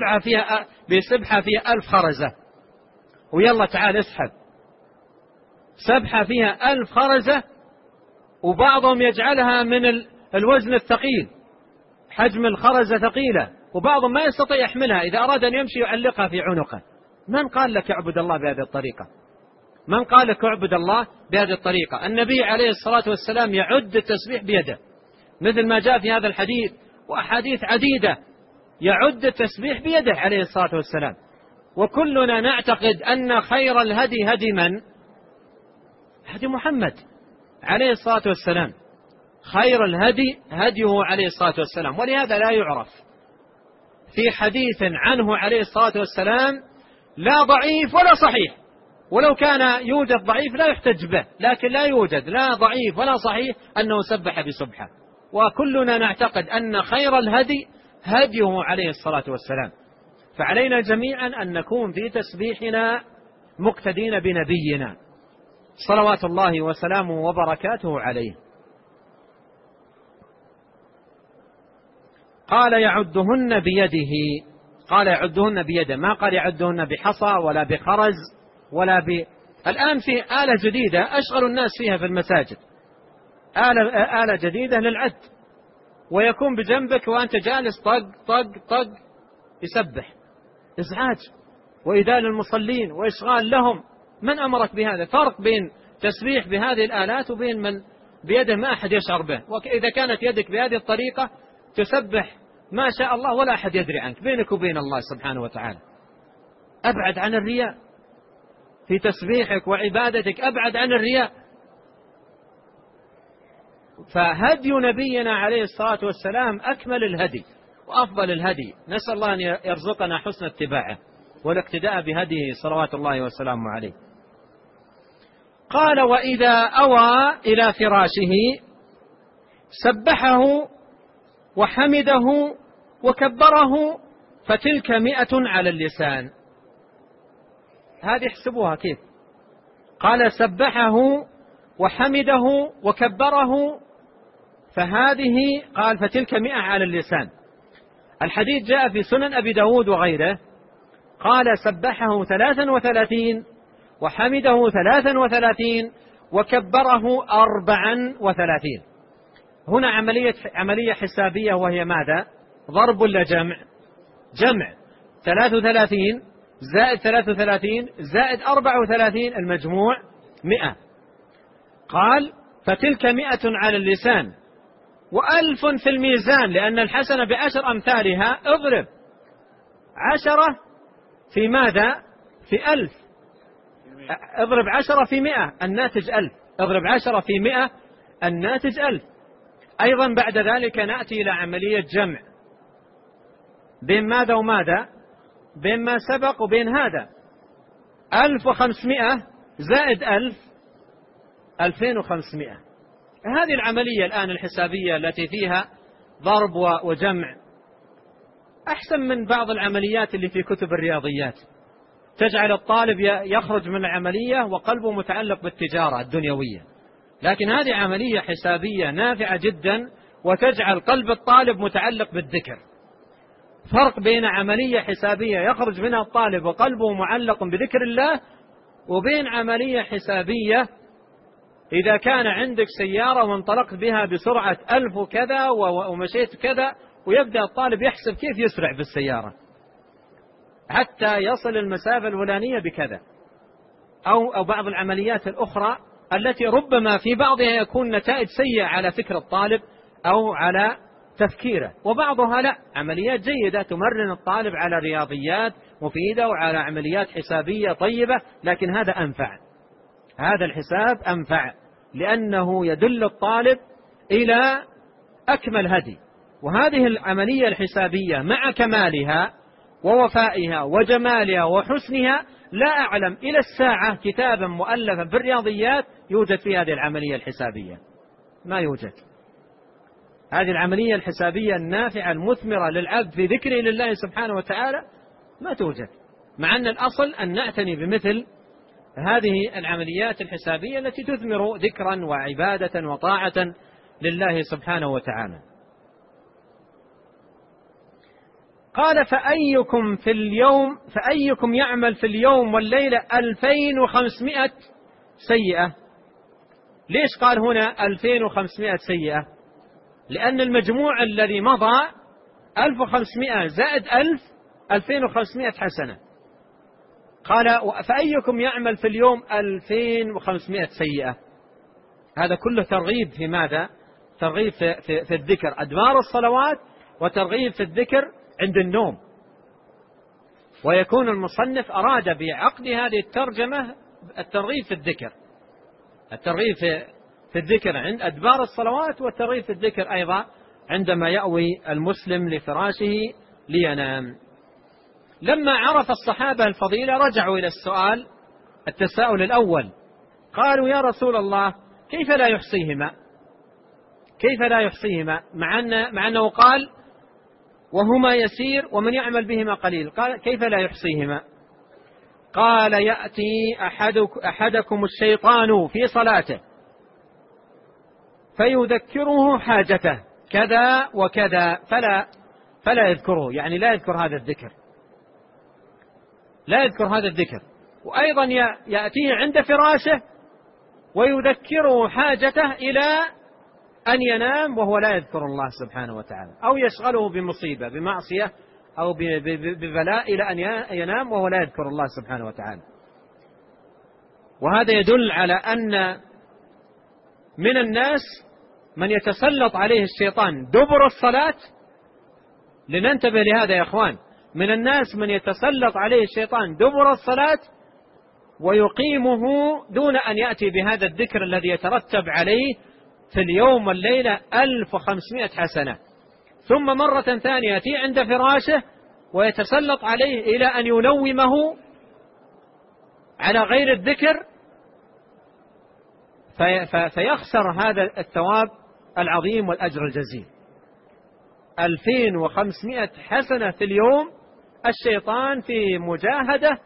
بسبحة فيها 1000 خرزة ويلا تعال اسحب؟ سبحة فيها 1000 خرزة، وبعضهم يجعلها من الوزن الثقيل، حجم الخرزة ثقيلة، وبعضهم ما يستطيع يحملها، إذا أراد أن يمشي يعلقها في عنقه. من قال لك اعبد الله بهذه الطريقة؟ من قال لك اعبد الله بهذه الطريقة؟ النبي عليه الصلاة والسلام يعد التسبيح بيده، مثل ما جاء في هذا الحديث وأحاديث عديدة، يعد التسبيح بيده عليه الصلاة والسلام. وكلنا نعتقد أن خير الهدي هدي من؟ هدي محمد عليه الصلاة والسلام. خير الهدي هديه عليه الصلاة والسلام، ولهذا لا يعرف في حديث عنه عليه الصلاة والسلام لا ضعيف ولا صحيح، ولو كان يوجد ضعيف لا يحتج به، لكن لا يوجد لا ضعيف ولا صحيح أنه سبح بسبحة. وكلنا نعتقد أن خير الهدي هديه عليه الصلاة والسلام. فعلينا جميعا أن نكون في تسبيحنا مقتدين بنبينا صلوات الله وسلامه وبركاته عليه. قال يعدهن بيده، قال يعدهن بيده، ما قال يعدهن بحصى ولا بخرز ولا الآن في آلة جديدة أشغل الناس فيها في المساجد، آلة جديدة للعد، ويكون بجنبك وأنت جالس طق طق طق يسبح، إزعاج وإذال المصلين وإشغال لهم. من أمرك بهذا؟ فرق بين تسبيح بهذه الآلات وبين من بيده ما أحد يشعر به. وإذا كانت يدك بهذه الطريقة تسبح ما شاء الله ولا أحد يدري عنك، بينك وبين الله سبحانه وتعالى. أبعد عن الرياء في تسبيحك وعبادتك، أبعد عن الرياء. فهدي نبينا عليه الصلاة والسلام أكمل الهدي وأفضل الهدي، نسأل الله أن يرزقنا حسن اتباعه والاقتداء بهديه صلوات الله وسلامه عليه. قال وإذا أوى إلى فراشه سبحه وحمده وكبره فتلك 100 على اللسان. هذه احسبوها كيف؟ قال سبحه وحمده وكبره، فهذه قال فتلك 100 على اللسان. الحديث جاء في سنن أبي داود وغيره، قال سبحه 33 وحمده 33 وكبره 34. هنا عملية حسابية، وهي ماذا؟ ضرب ولا جمع؟ جمع. 33 زائد 33 زائد 34 المجموع 100. قال فتلك 100 على اللسان و1000 في الميزان، لأن الحسنة ب10 أمثالها. اضرب 10 في ماذا؟ في 1000. اضرب 10 في 100 الناتج 1000. اضرب 10 في 100 الناتج 1000. أيضا بعد ذلك نأتي إلى عملية جمع بين ماذا وماذا؟ بين ما سبق وبين هذا. 1500 زائد 1000 2500. هذه العملية الآن الحسابية التي فيها ضرب وجمع أحسن من بعض العمليات اللي في كتب الرياضيات، تجعل الطالب يخرج من العملية وقلبه متعلق بالتجارة الدنيوية. لكن هذه عملية حسابية نافعة جدا، وتجعل قلب الطالب متعلق بالذكر. فرق بين عملية حسابية يخرج منها الطالب وقلبه معلق بذكر الله، وبين عملية حسابية إذا كان عندك سيارة وانطلقت بها بسرعة 1000 وكذا ومشيت كذا، ويبدأ الطالب يحسب كيف يسرع بالسيارة حتى يصل المسافة الفلانية بكذا، أو بعض العمليات الأخرى التي ربما في بعضها يكون نتائج سيئة على فكر الطالب أو على تفكيره، وبعضها لا، عمليات جيدة تمرن الطالب على رياضيات مفيدة وعلى عمليات حسابية طيبة. لكن هذا أنفع، هذا الحساب أنفع، لأنه يدل الطالب إلى أكمل هدي. وهذه العملية الحسابية مع كمالها ووفائها وجمالها وحسنها، لا أعلم إلى الساعة كتابا مؤلفا بالرياضيات يوجد في هذه العملية الحسابية، ما يوجد. هذه العملية الحسابية النافعة المثمرة للعبد في ذكره لله سبحانه وتعالى ما توجد، مع أن الأصل أن نعتني بمثل هذه العمليات الحسابية التي تثمر ذكرا وعبادة وطاعة لله سبحانه وتعالى. قال فأيكم يعمل في اليوم والليلة 2500 سيئة. ليش قال هنا 2500 سيئة؟ لأن المجموع الذي مضى 1500 زائد 2500 حسنة. قال فأيكم يعمل في اليوم 2500 سيئة. هذا كله ترغيب في ماذا؟ ترغيب في الذكر أدبار الصلوات، وترغيب في الذكر عند النوم. ويكون المصنف أراد بعقد هذه الترجمة الترغيب في الذكر، الترغيب في الذكر عند أدبار الصلوات، والترغيب في الذكر أيضا عندما يأوي المسلم لفراشه لينام. لما عرف الصحابة الفضيلة رجعوا إلى التساؤل الأول، قالوا يا رسول الله كيف لا يحصيهما؟ كيف لا يحصيهما مع أنه قال وهما يسير ومن يعمل بهما قليل؟ قال كيف لا يحصيهما؟ قال يأتي أحدكم الشيطان في صلاته فيذكره حاجته كذا وكذا فلا يذكره، يعني لا يذكر هذا الذكر، لا يذكر هذا الذكر. وأيضا يأتيه عند فراشه ويذكره حاجته إلى أن ينام وهو لا يذكر الله سبحانه وتعالى، أو يشغله بمصيبة بمعصية أو ببلاء إلى أن ينام وهو لا يذكر الله سبحانه وتعالى. وهذا يدل على أن من الناس من يتسلط عليه الشيطان دبر الصلاة. لننتبه لهذا يا أخوان، من الناس من يتسلط عليه الشيطان دبر الصلاة ويقيمه دون أن يأتي بهذا الذكر الذي يترتب عليه في اليوم والليلة 1500 حسنة. ثم مرة ثانية يأتي عند فراشه ويتسلط عليه إلى أن ينومه على غير الذكر، فيخسر هذا الثواب العظيم والأجر الجزيل. 2500 حسنة في اليوم، الشيطان في مجاهدة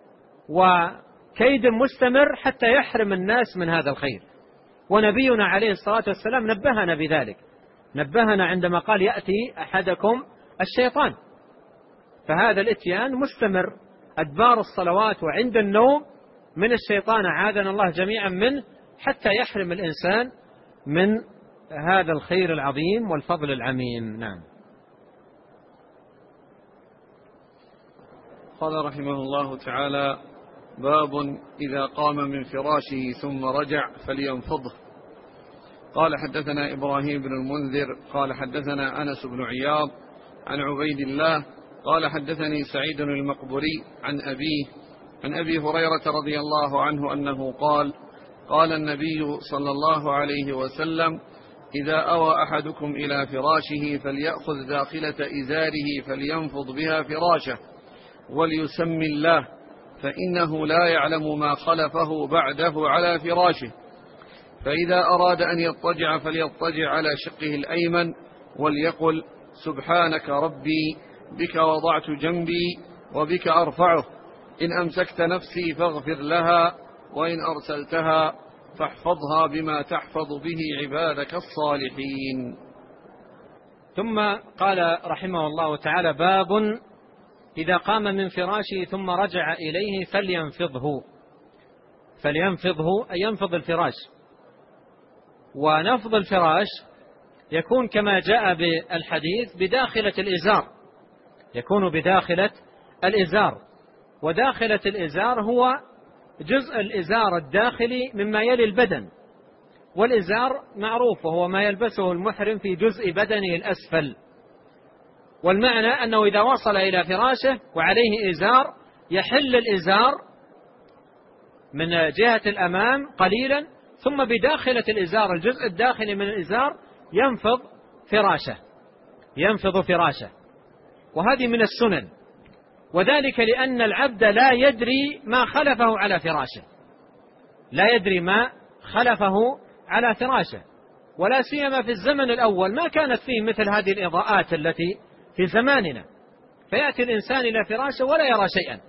وكيد مستمر حتى يحرم الناس من هذا الخير. ونبينا عليه الصلاة والسلام نبهنا بذلك، نبهنا عندما قال يأتي أحدكم الشيطان. فهذا الاتيان مستمر أدبار الصلوات وعند النوم من الشيطان، عاذنا الله جميعا منه، حتى يحرم الإنسان من هذا الخير العظيم والفضل العميم. نعم. قال رحمه الله تعالى: باب إذا قام من فراشه ثم رجع فلينفضه. قال حدثنا إبراهيم بن المنذر قال حدثنا أنس بن عياض عن عبيد الله قال حدثني سعيد المقبري عن أبي هريرة رضي الله عنه أنه قال: قال النبي صلى الله عليه وسلم: إذا أوى أحدكم إلى فراشه فليأخذ داخلة إزاره فلينفض بها فراشه وليسمي الله، فإنه لا يعلم ما خلفه بعده على فراشه. فإذا أراد أن يضطجع فليضطجع على شقه الأيمن وليقل: سبحانك ربي بك وضعت جنبي وبك أرفعه، إن أمسكت نفسي فاغفر لها، وإن أرسلتها فاحفظها بما تحفظ به عبادك الصالحين. ثم قال رحمه الله تعالى: باب إذا قام من فراشه ثم رجع إليه فلينفضه أي ينفض الفراش. ونفض الفراش يكون كما جاء بالحديث بداخلة الإزار، يكون بداخلة الإزار. وداخلة الإزار هو جزء الإزار الداخلي مما يلي البدن، والإزار معروف وهو ما يلبسه المحرم في جزء بدنه الأسفل. والمعنى أنه إذا وصل إلى فراشه وعليه إزار يحل الإزار من جهة الأمام قليلا، ثم بداخلة الإزار الجزء الداخلي من الإزار ينفض فراشه. وهذه من السنن، وذلك لأن العبد لا يدري ما خلفه على فراشه، لا يدري ما خلفه على فراشه. ولا سيما في الزمن الأول ما كانت فيه مثل هذه الإضاءات التي في زماننا، فيأتي الإنسان إلى فراشه ولا يرى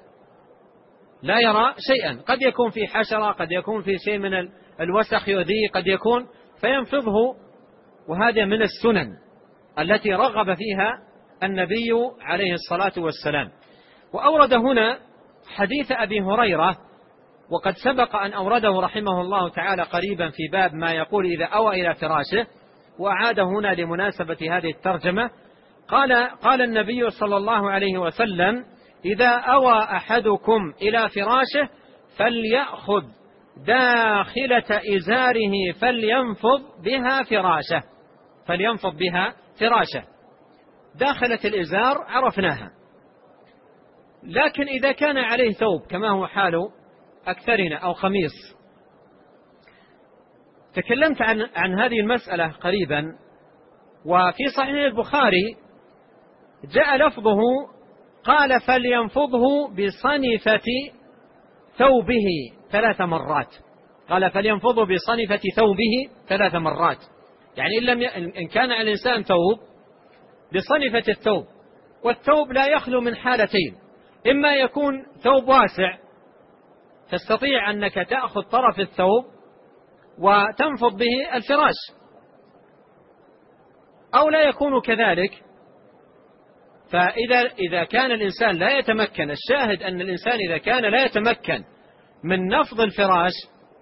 شيئا، قد يكون في حشرة، قد يكون في شيء من الوسخ يؤذيه، قد يكون فينفضه. وهذا من السنن التي رغب فيها النبي عليه الصلاة والسلام. وأورد هنا حديث أبي هريرة وقد سبق أن أورده رحمه الله تعالى قريبا في باب ما يقول إذا أوى إلى فراشه، وأعاده هنا لمناسبة هذه الترجمة. قال النبي صلى الله عليه وسلم: إذا أوى أحدكم إلى فراشه فليأخذ داخلة إزاره فلينفض بها فراشه. داخلة الإزار عرفناها، لكن إذا كان عليه ثوب كما هو حال أكثرنا أو قميص. تكلمت عن هذه المسألة قريبا، وفي صحيح البخاري جاء لفظه قال: فلينفضه بصنفة ثوبه 3 مرات. قال: فلينفضه بصنفة ثوبه 3 مرات، يعني إن كان على الإنسان ثوب بصنفة الثوب، والثوب لا يخلو من حالتين: إما يكون ثوب واسع تستطيع أنك تأخذ طرف الثوب وتنفض به الفراش، أو لا يكون كذلك. فإذا كان الإنسان لا يتمكن، الشاهد أن الإنسان إذا كان لا يتمكن من نفض الفراش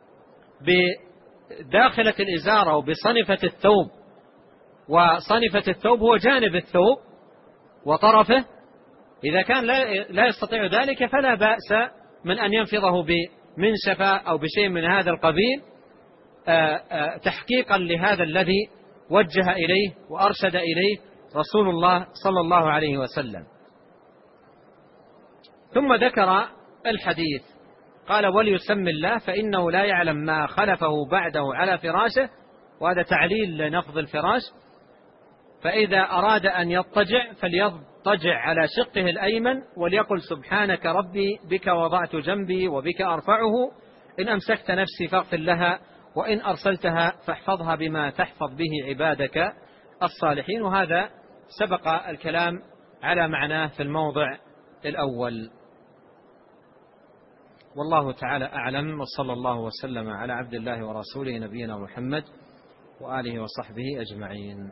بداخلة الإزار أو بصنفة الثوب، وصنفة الثوب هو جانب الثوب وطرفه، إذا كان لا يستطيع ذلك فلا بأس من أن ينفضه بمنشفة أو بشيء من هذا القبيل، تحقيقا لهذا الذي وجه إليه وأرشد إليه رسول الله صلى الله عليه وسلم. ثم ذكر الحديث، قال: وليسمي الله فإنه لا يعلم ما خلفه بعده على فراشه، وهذا تعليل لنفض الفراش. فإذا أراد أن يضطجع فليضطجع على شقه الأيمن وليقل: سبحانك ربي بك وضعت جنبي وبك أرفعه، إن أمسكت نفسي فاغفر لها، وإن أرسلتها فاحفظها بما تحفظ به عبادك الصالحين. وهذا سبق الكلام على معناه في الموضع الأول. والله تعالى أعلم، وصلى الله وسلم على عبد الله ورسوله نبينا محمد وآله وصحبه أجمعين.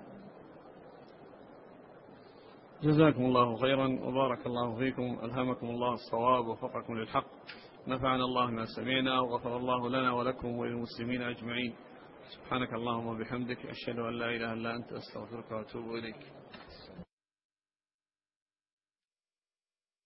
جزاكم الله خيرا وبارك الله فيكم، ألهمكم الله الصواب ووفقكم للحق، نفعنا الله ما سمعنا وغفر الله لنا ولكم وللمسلمين أجمعين. سبحانك اللهم وبحمدك، أشهد أن لا إله إلا أنت، أستغفرك وأتوب إليك.